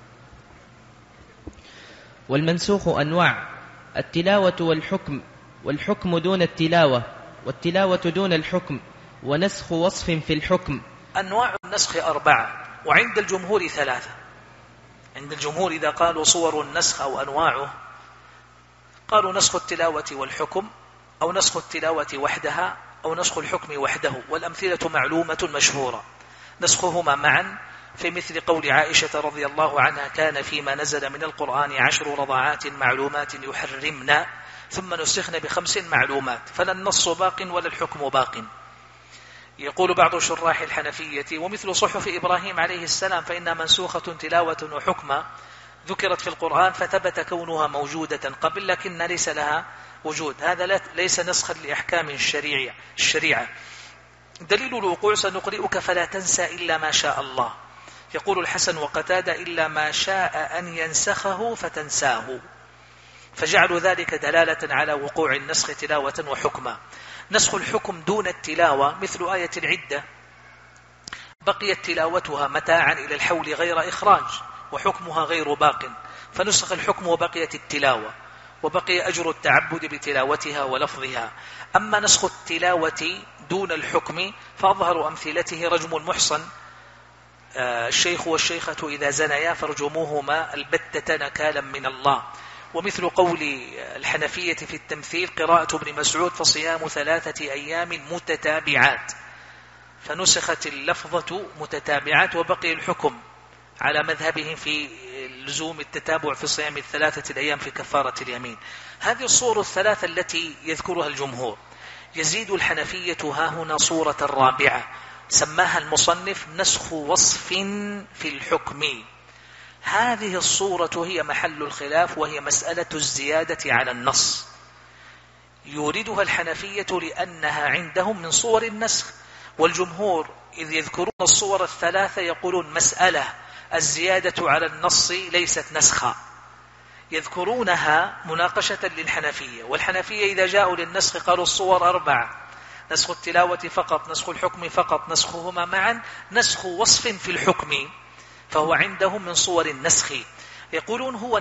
Speaker 2: والمنسوخ أنواع: التلاوة والحكم، والحكم دون التلاوة، والتلاوة دون الحكم، ونسخ وصف في الحكم.
Speaker 1: أنواع النسخ 4، وعند الجمهور 3. عند الجمهور إذا قالوا صور النسخ أو أنواعه قالوا نسخ التلاوة والحكم، أو نسخ التلاوة وحدها، أو نسخ الحكم وحده. والأمثلة معلومة مشهورة، نسخهما معا في مثل قول عائشة رضي الله عنها: كان فيما نزل من القرآن 10 رضعات معلومات يحرمن ثم نسخن ب5 معلومات، فلا النص باق ولا الحكم باق. يقول بعض شراح الحنفية: ومثل صحف إبراهيم عليه السلام فإنها منسوخة تلاوة وحكمة، ذكرت في القرآن فثبت كونها موجودة قبل لكن ليس لها وجود. هذا ليس نسخا لأحكام الشريعة. دليل الوقوع: سنقرئك فلا تنسى إلا ما شاء الله. يقول الحسن وقتادة: إلا ما شاء أن ينسخه فتنساه، فجعلوا ذلك دلالة على وقوع النسخ تلاوة وحكما. نسخ الحكم دون التلاوة مثل آية العدة: بقيت تلاوتها متاعا إلى الحول غير إخراج، وحكمها غير باق، فنسخ الحكم وبقيت التلاوة، وبقي أجر التعبد بتلاوتها ولفظها. أما نسخ التلاوة دون الحكم فأظهر أمثلته رجم المحصن: الشيخ والشيخة إذا زنيا فارجموهما البتة نكالا من الله. ومثل قول الحنفية في التمثيل: قراءة ابن مسعود فصيام 3 أيام متتابعات، فنسخت اللفظة متتابعات وبقي الحكم على مذهبهم في لزوم التتابع في صيام 3 أيام في كفارة اليمين. هذه الصور 3 التي يذكرها الجمهور. يزيد الحنفية هاهنا صورة رابعة سماها المصنف نسخ وصف في الحكم. هذه الصورة هي محل الخلاف، وهي مسألة الزيادة على النص. يوردها الحنفية لأنها عندهم من صور النسخ، والجمهور إذ يذكرون الصور 3 يقولون مسألة الزيادة على النص ليست نسخا، يذكرونها مناقشة للحنفية. والحنفية إذا جاءوا للنسخ قالوا الصور 4: نسخ التلاوة فقط، نسخ الحكم فقط، نسخهما معا، نسخ وصف في الحكم، فهو عندهم من صور النسخ. يقولون هو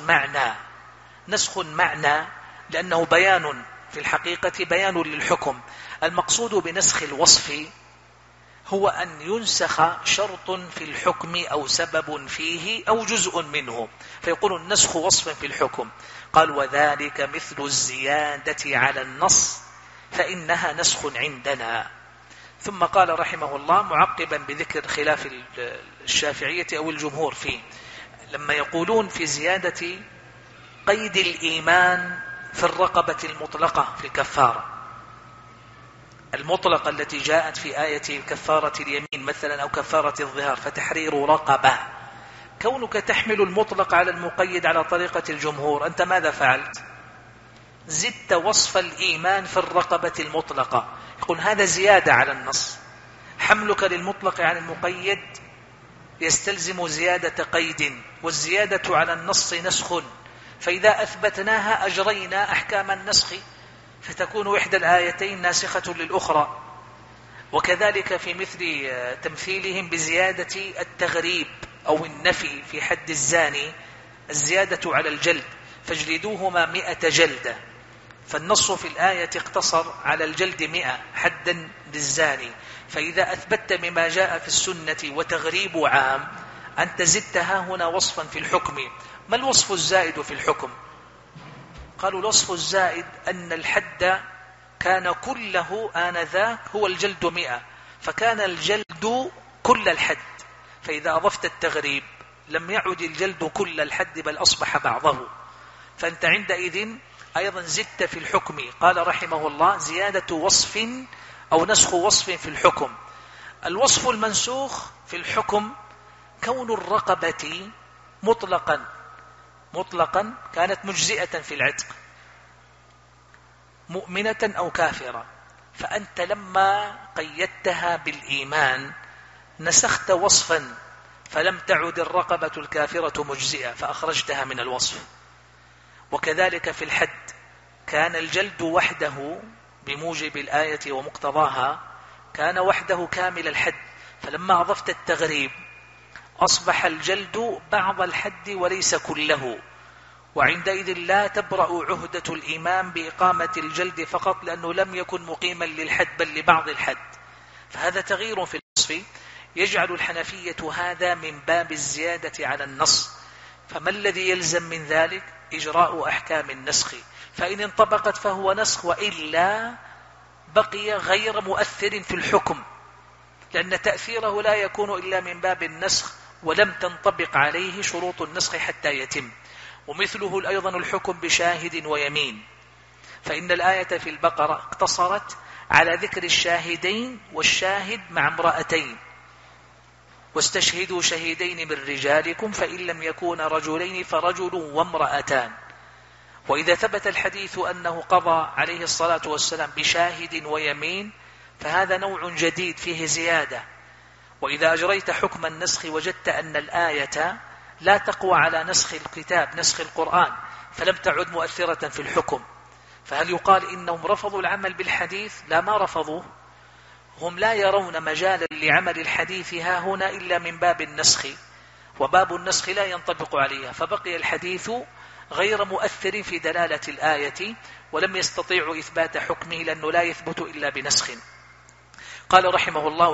Speaker 1: نسخ معنى لأنه بيان في الحقيقة، بيان للحكم. المقصود بنسخ الوصف هو أن ينسخ شرط في الحكم أو سبب فيه أو جزء منه، فيقول نسخ وصف في الحكم. قال: وذلك مثل الزيادة على النص فإنها نسخ عندنا. ثم قال رحمه الله معقبا بذكر خلاف الشافعية أو الجمهور فيه، لما يقولون في زيادة قيد الإيمان في الرقبة المطلقة في الكفارة المطلقة التي جاءت في آية كفارة اليمين مثلا أو كفارة الظهار، فتحرير رقبة. كونك تحمل المطلق على المقيد على طريقة الجمهور، أنت ماذا فعلت؟ زدت وصف الإيمان في الرقبة المطلقة. يقول هذا زيادة على النص. حملك للمطلق عن المقيد يستلزم زيادة قيد، والزيادة على النص نسخ، فإذا أثبتناها أجرينا أحكام النسخ، فتكون إحدى الآيتين ناسخة للأخرى. وكذلك في مثل تمثيلهم بزيادة التغريب أو النفي في حد الزاني، الزيادة على الجلد: فاجلدوهما 100 جلدة، فالنص في الآية اقتصر على الجلد 100 حدا للزاني. فإذا أثبت مما جاء في السنة وتغريب عام، أنت زدتها هنا وصفا في الحكم. ما الوصف الزائد في الحكم؟ قالوا الوصف الزائد أن الحد كان كله آنذاك هو الجلد 100، فكان الجلد كل الحد، فإذا أضفت التغريب لم يعد الجلد كل الحد بل أصبح بعضه، فأنت عندئذ أيضا زدت في الحكم. قال رحمه الله: زيادة وصف أو نسخ وصف في الحكم. الوصف المنسوخ في الحكم كون الرقبة مطلقا كانت مجزئة في العتق، مؤمنة أو كافرة، فأنت لما قيدتها بالإيمان نسخت وصفا فلم تعد الرقبة الكافرة مجزئة فأخرجتها من الوصف. وكذلك في الحد كان الجلد وحده بموجب الآية ومقتضاها كان وحده كامل الحد، فلما أضفت التغريب أصبح الجلد بعض الحد وليس كله، وعندئذ لا تبرأ عهدة الإمام بإقامة الجلد فقط لأنه لم يكن مقيما للحد بل لبعض الحد. فهذا تغيير في الوصف يجعل الحنفية هذا من باب الزيادة على النص. فما الذي يلزم من ذلك؟ إجراء أحكام النسخ، فإن انطبقت فهو نسخ، وإلا بقي غير مؤثر في الحكم، لأن تأثيره لا يكون إلا من باب النسخ ولم تنطبق عليه شروط النسخ حتى يتم. ومثله أيضا الحكم بشاهد ويمين، فإن الآية في البقرة اقتصرت على ذكر الشاهدين والشاهد مع امرأتين، واستشهدوا شهيدين من رجالكم فإن لم يكونا رجلين فرجل وامرأتان. وإذا ثبت الحديث أنه قضى عليه الصلاة والسلام بشاهد ويمين فهذا نوع جديد فيه زيادة. وإذا أجريت حكم النسخ وجدت أن الآية لا تقوى على نسخ الكتاب، نسخ القرآن، فلم تعد مؤثرة في الحكم، فهل يقال إنهم رفضوا العمل بالحديث؟ لا، ما رفضوه، هم لا يرون مجالا لعمل الحديث ها هنا إلا من باب النسخ، وباب النسخ لا ينطبق عليها، فبقي الحديث غير مؤثر في دلالة الآية ولم يستطيعوا إثبات حكمه لأنه لا يثبت إلا بنسخ. قال رحمه الله: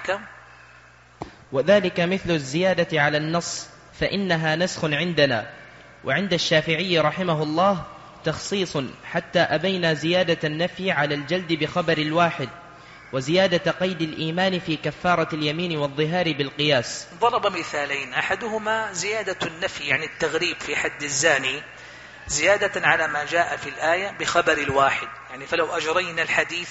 Speaker 2: وذلك مثل الزيادة على النص فإنها نسخ عندنا، وعند الشافعي رحمه الله تخصيص حتى أبينا زيادة النفي على الجلد بخبر الواحد، وزيادة قيد الإيمان في كفارة اليمين والظهار بالقياس.
Speaker 1: ضرب مثالين، أحدهما زيادة النفي يعني التغريب في حد الزاني زيادة على ما جاء في الآية بخبر الواحد، يعني فلو أجرينا الحديث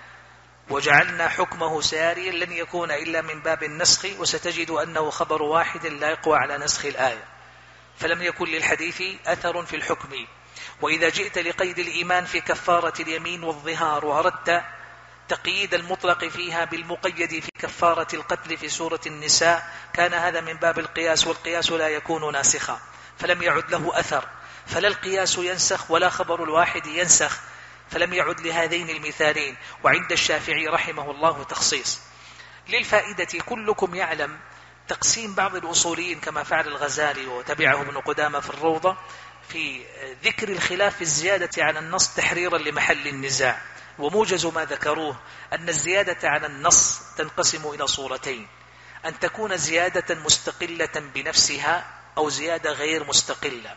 Speaker 1: وجعلنا حكمه ساريا لن يكون إلا من باب النسخ، وستجد أنه خبر واحد لا يقوى على نسخ الآية، فلم يكن للحديث أثر في الحكم. وإذا جئت لقيد الإيمان في كفارة اليمين والظهار وأردت تقييد المطلق فيها بالمقيد في كفارة القتل في سورة النساء كان هذا من باب القياس، والقياس لا يكون ناسخا، فلم يعد له أثر، فلا القياس ينسخ ولا خبر الواحد ينسخ، فلم يعد لهذين المثالين. وعند الشافعي رحمه الله تخصيص. للفائدة كلكم يعلم تقسيم بعض الأصوليين كما فعل الغزالي وتبعه ابن قدامة في الروضة في ذكر الخلاف في الزيادة على النص تحريرا لمحل النزاع، وموجز ما ذكروه أن الزيادة على النص تنقسم إلى صورتين: أن تكون زيادة مستقلة بنفسها أو زيادة غير مستقلة.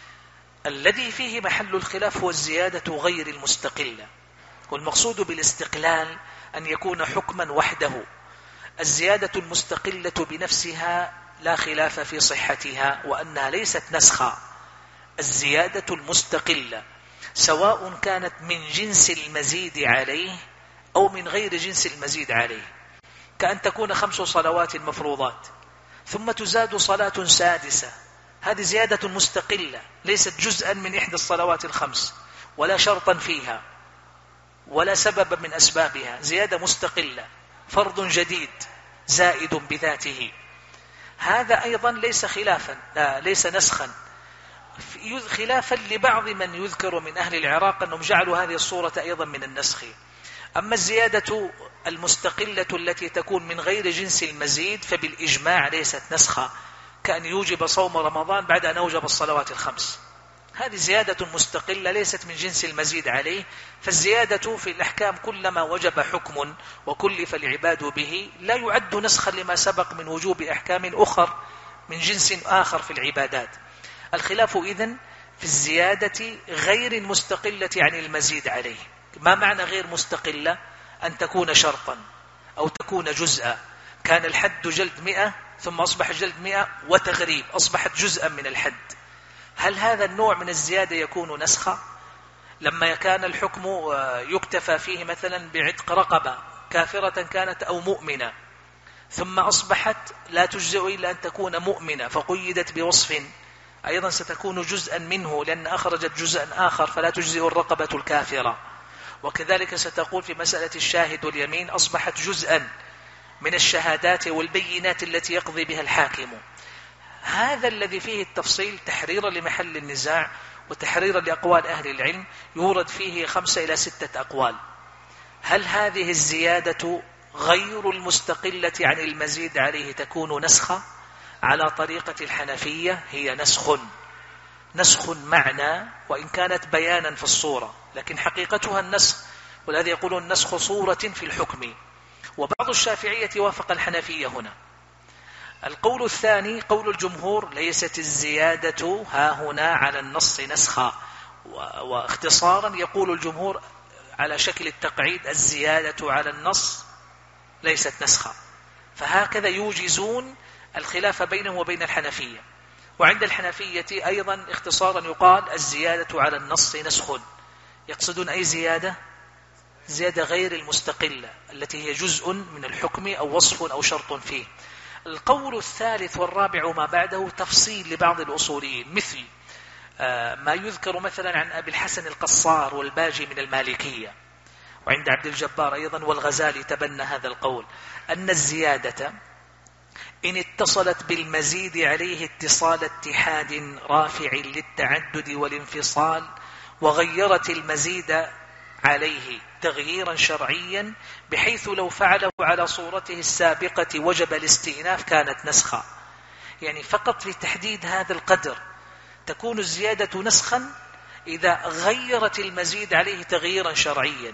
Speaker 1: الذي فيه محل الخلاف هو الزيادة غير المستقلة، والمقصود بالاستقلال أن يكون حكما وحده. الزيادة المستقلة بنفسها لا خلاف في صحتها وأنها ليست نسخا. الزيادة المستقلة سواء كانت من جنس المزيد عليه أو من غير جنس المزيد عليه، كأن تكون 5 صلوات مفروضات ثم تزاد صلاة سادسة، هذه زيادة مستقلة ليست جزءا من إحدى الصلوات ال5 ولا شرطا فيها ولا سببا من أسبابها، زيادة مستقلة، فرض جديد زائد بذاته. هذا أيضا ليس خلافا، لا ليس نسخا، خلافا لبعض من يذكر من أهل العراق أنهم جعلوا هذه الصورة أيضا من النسخ. أما الزيادة المستقلة التي تكون من غير جنس المزيد فبالإجماع ليست نسخا، كأن يوجب صوم رمضان بعد أن أوجب الصلوات ال5، هذه زيادة مستقلة ليست من جنس المزيد عليه. فالزيادة في الأحكام كلما وجب حكم وكلف العباد به لا يعد نسخا لما سبق من وجوب أحكام أخر من جنس آخر في العبادات. الخلاف إذن في الزيادة غير المستقلة عن المزيد عليه، ما معنى غير مستقلة؟ أن تكون شرطا أو تكون جزءا. كان الحد جلد 100 ثم أصبح جلد 100 وتغريب، أصبحت جزءا من الحد. هل هذا النوع من الزيادة يكون نسخا؟ لما كان الحكم يكتفى فيه مثلا بعتق رقبة كافرة كانت أو مؤمنة، ثم أصبحت لا تجزئ إلا أن تكون مؤمنة فقيدت بوصف، أيضا ستكون جزءا منه لأن أخرجت جزءا آخر فلا تجزئ الرقبة الكافرة. وكذلك ستقول في مسألة الشاهد واليمين أصبحت جزءا من الشهادات والبينات التي يقضي بها الحاكم. هذا الذي فيه التفصيل تحريرا لمحل النزاع وتحريرا لأقوال أهل العلم، يورد فيه 5 إلى 6 أقوال. هل هذه الزيادة غير المستقلة عن المزيد عليه تكون نسخة؟ على طريقة الحنفية هي نسخ معنى وإن كانت بيانا في الصورة، لكن حقيقتها النسخ، والذي يقولون نسخ صورة في الحكم. وبعض الشافعية وافق الحنفية هنا. القول الثاني قول الجمهور: ليست الزيادة ها هنا على النص نسخا. واختصارا يقول الجمهور على شكل التقعيد: الزيادة على النص ليست نسخا. فهكذا يوجزون الخلاف بينهم وبين الحنفية. وعند الحنفية أيضا اختصارا يقال: الزيادة على النص نسخ. يقصدون أي زيادة؟ زيادة غير المستقلة التي هي جزء من الحكم أو وصف أو شرط فيه. القول الثالث والرابع ما بعده تفصيل لبعض الأصوليين، مثل ما يذكر مثلا عن أبي الحسن القصار والباجي من المالكية، وعند عبد الجبار أيضا والغزالي تبنى هذا القول، أن الزيادة إن اتصلت بالمزيد عليه اتصال اتحاد رافع للتعدد والانفصال، وغيرت المزيد عليه تغييرا شرعيا بحيث لو فعله على صورته السابقة وجب الاستئناف، كانت نسخا. يعني فقط لتحديد هذا القدر تكون الزيادة نسخا إذا غيرت المزيد عليه تغييرا شرعيا،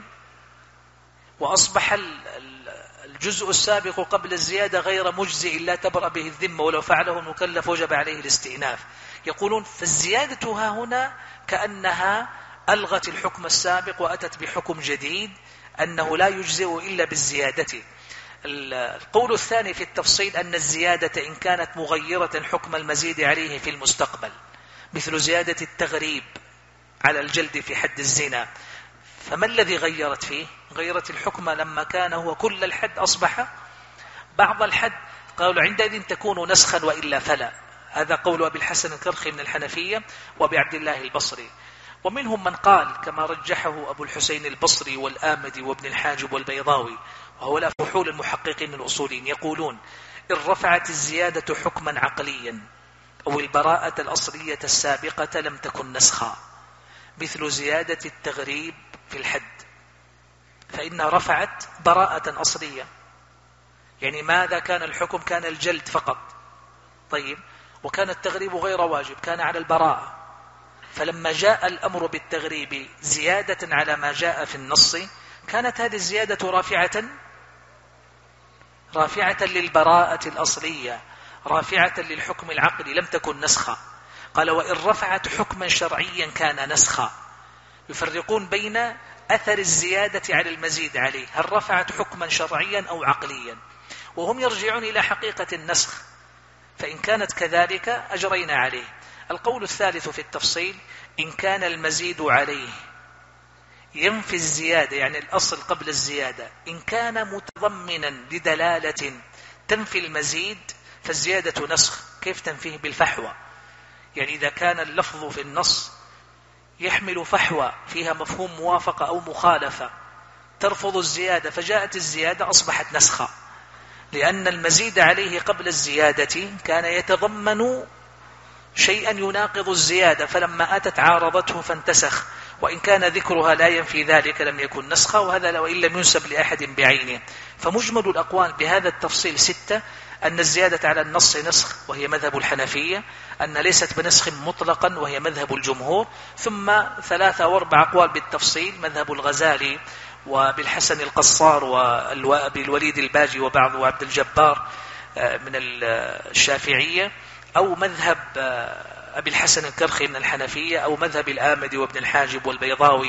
Speaker 1: وأصبح الجزء السابق قبل الزيادة غير مجزئ لا تبرأ به الذمة، ولو فعله المكلف وجب عليه الاستئناف. يقولون فالزيادة ها هنا كأنها ألغت الحكم السابق وأتت بحكم جديد أنه لا يجزئ إلا بالزيادة. القول الثاني في التفصيل أن الزيادة إن كانت مغيرة حكم المزيد عليه في المستقبل، مثل زيادة التغريب على الجلد في حد الزنا، فما الذي غيرت فيه؟ غيرت الحكم لما كان هو كل الحد أصبح بعض الحد، قالوا عندئذ تكون نسخا وإلا فلا. هذا قول أبي الحسن الكرخي من الحنفية وأبي عبد الله البصري. ومنهم من قال كما رجحه أبو الحسين البصري والآمدي وابن الحاجب والبيضاوي، وهو لا فحول المحققين الأصولين، يقولون إن رفعت الزيادة حكما عقليا أو البراءة الأصلية السابقة لم تكن نسخا، مثل زيادة التغريب في الحد، فإنها رفعت براءة أصلية. يعني ماذا كان الحكم؟ كان الجلد فقط، طيب، وكان التغريب غير واجب، كان على البراءة. فلما جاء الأمر بالتغريب زيادة على ما جاء في النص، كانت هذه الزيادة رافعة للبراءة الأصلية، رافعة للحكم العقلي، لم تكن نسخا. قال وإن رفعت حكما شرعيا كان نسخا. يفرقون بين أثر الزيادة على المزيد عليه، هل رفعت حكما شرعيا أو عقليا، وهم يرجعون إلى حقيقة النسخ، فإن كانت كذلك أجرينا عليه. القول الثالث في التفصيل: إن كان المزيد عليه ينفي الزيادة، يعني الأصل قبل الزيادة، إن كان متضمنا لدلالة تنفي المزيد فالزيادة نسخ. كيف تنفيه؟ بالفحوى. يعني إذا كان اللفظ في النص يحمل فحوى فيها مفهوم موافقة أو مخالفة ترفض الزيادة، فجاءت الزيادة أصبحت نسخة، لأن المزيد عليه قبل الزيادة كان يتضمن شيئا يناقض الزيادة، فلما أتت عارضته فانتسخ، وإن كان ذكرها لا ينفي ذلك لم يكن نسخا، وهذا لو إن لم ينسب لأحد بعينه. فمجمل الأقوال بهذا التفصيل 6: أن الزيادة على النص نسخ وهي مذهب الحنفية، أن ليست بنسخ مطلقا وهي مذهب الجمهور، ثم 3 أو 4 أقوال بالتفصيل: مذهب الغزالي وبالحسن القصار وبالوليد الباجي وبعض وعبد الجبار من الشافعية، أو مذهب أبي الحسن الكرخي من الحنفية، أو مذهب الآمدي وابن الحاجب والبيضاوي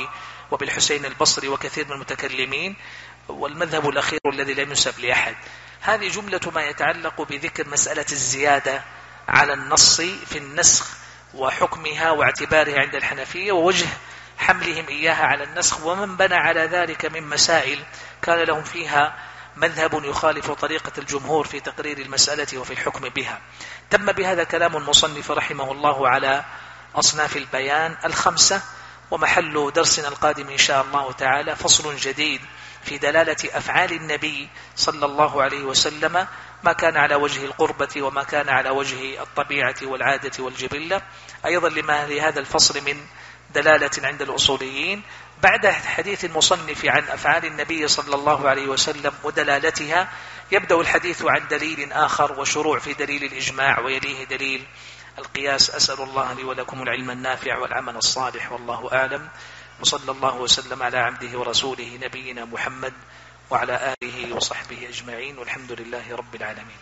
Speaker 1: وبالحسين البصري وكثير من المتكلمين، والمذهب الأخير الذي لم ينسب لأحد. هذه جملة ما يتعلق بذكر مسألة الزيادة على النص في النسخ وحكمها واعتبارها عند الحنفية، ووجه حملهم إياها على النسخ، ومن بنى على ذلك من مسائل كان لهم فيها مذهب يخالف طريقة الجمهور في تقرير المسألة وفي الحكم بها. تم بهذا كلام المصنف رحمه الله على أصناف البيان الخمسة. ومحل درسنا القادم إن شاء الله تعالى فصل جديد في دلالة أفعال النبي صلى الله عليه وسلم، ما كان على وجه القربة وما كان على وجه الطبيعة والعادة والجبلة، أيضا لما لهذا الفصل من دلالة عند الأصوليين. بعد حديث المصنف عن أفعال النبي صلى الله عليه وسلم ودلالتها، يبدأ الحديث عن دليل آخر وشروع في دليل الإجماع، ويليه دليل القياس. أسأل الله لي ولكم العلم النافع والعمل الصالح، والله أعلم. وصلى الله وسلم على عبده ورسوله نبينا محمد وعلى آله وصحبه أجمعين، والحمد لله رب العالمين.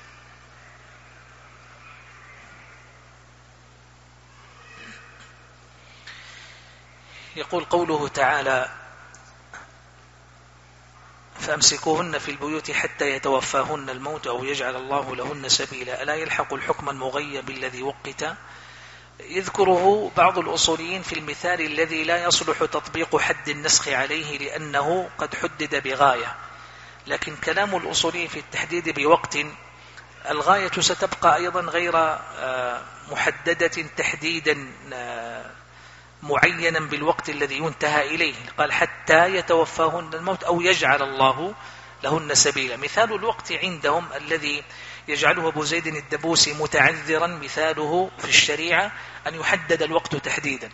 Speaker 1: يقول قوله تعالى: فأمسكوهن في البيوت حتى يتوفاهن الموت أو يجعل الله لهن سبيلا، ألا يلحق الحكم المغيب الذي وقت. يذكره بعض الأصوليين في المثال الذي لا يصلح تطبيق حد النسخ عليه لأنه قد حدد بغاية، لكن كلام الأصوليين في التحديد بوقت، الغاية ستبقى أيضا غير محددة تحديدا معينا بالوقت الذي ينتهى إليه. قال حتى يتوفاهن الموت أو يجعل الله لهن سبيلا. مثال الوقت عندهم الذي يجعله أبو زيد الدبوسي متعذرا، مثاله في الشريعة أن يحدد الوقت تحديدا.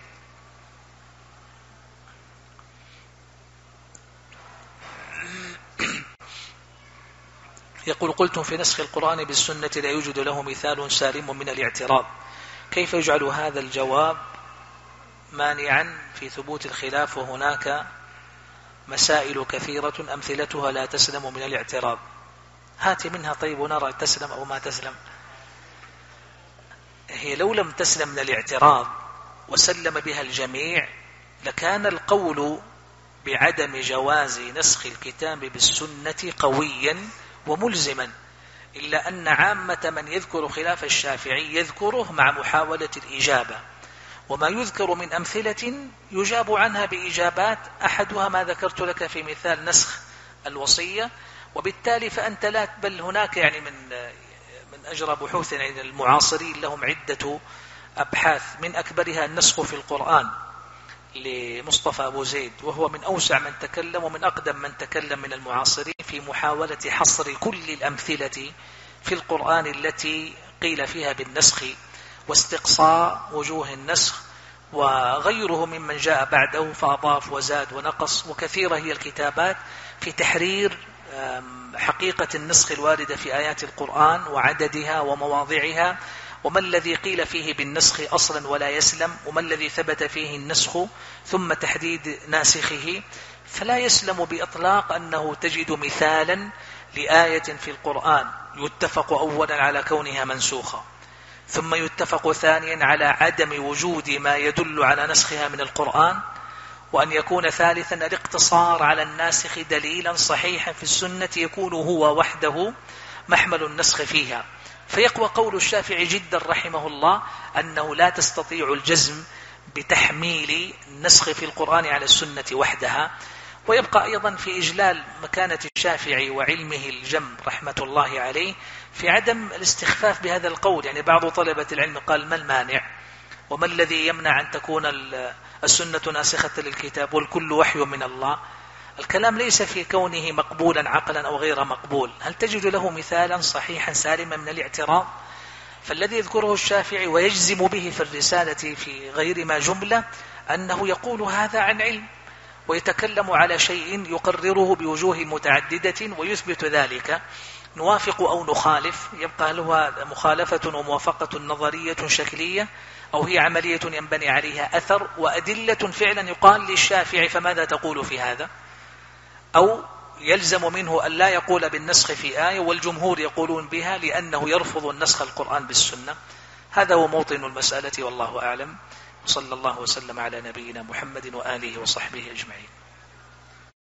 Speaker 1: يقول: قلتم في نسخ القرآن بالسنة لا يوجد له مثال سالم من الاعتراض، كيف يجعل هذا الجواب مانعا في ثبوت الخلاف وهناك مسائل كثيرة أمثلتها لا تسلم من الاعتراض؟ هات منها طيب ونرى تسلم أو ما تسلم. هي لو لم تسلم من الاعتراض وسلم بها الجميع لكان القول بعدم جواز نسخ الكتاب بالسنة قويا وملزما، إلا أن عامة من يذكر خلاف الشافعي يذكره مع محاولة الإجابة، وما يذكر من أمثلة يجاب عنها بإجابات، أحدها ما ذكرت لك في مثال نسخ الوصية. وبالتالي فأنت لا، بل هناك يعني من أجرى بحوث عند المعاصرين لهم عدة أبحاث، من أكبرها النسخ في القرآن لمصطفى أبو زيد، وهو من أوسع من تكلم ومن أقدم من تكلم من المعاصرين في محاولة حصر كل الأمثلة في القرآن التي قيل فيها بالنسخ واستقصاء وجوه النسخ، وغيره ممن جاء بعده فأضاف وزاد ونقص. وكثيرة هي الكتابات في تحرير حقيقة النسخ الواردة في آيات القرآن وعددها ومواضعها، وما الذي قيل فيه بالنسخ أصلا ولا يسلم، وما الذي ثبت فيه النسخ، ثم تحديد ناسخه. فلا يسلم بإطلاق أنه تجد مثالا لآية في القرآن يتفق أولا على كونها منسوخة، ثم يتفق ثانيا على عدم وجود ما يدل على نسخها من القرآن، وأن يكون ثالثا الاقتصار على الناسخ دليلا صحيحا في السنة يكون هو وحده محمل النسخ فيها. فيقوى قول الشافعي جدا رحمه الله أنه لا تستطيع الجزم بتحميل النسخ في القرآن على السنة وحدها. ويبقى أيضا في إجلال مكانة الشافعي وعلمه الجم رحمة الله عليه في عدم الاستخفاف بهذا القول. يعني بعض طلبة العلم قال: ما المانع وما الذي يمنع أن تكون السنة ناسخة للكتاب والكل وحي من الله؟ الكلام ليس في كونه مقبولا عقلا أو غير مقبول، هل تجد له مثالا صحيحا سالما من الاعتراض؟ فالذي يذكره الشافعي ويجزم به في الرسالة في غير ما جملة أنه يقول هذا عن علم، ويتكلم على شيء يقرره بوجوه متعددة ويثبت ذلك. نوافق أو نخالف، يبقى هل هو مخالفة وموافقة نظرية شكلية، أو هي عملية ينبني عليها أثر وأدلة فعلا يقال للشافعي فماذا تقول في هذا؟ أو يلزم منه أن لا يقول بالنسخ في آية والجمهور يقولون بها لأنه يرفض النسخ القرآن بالسنة. هذا هو موطن المسألة، والله أعلم. صلى الله وسلم على نبينا محمد وآله وصحبه أجمعين.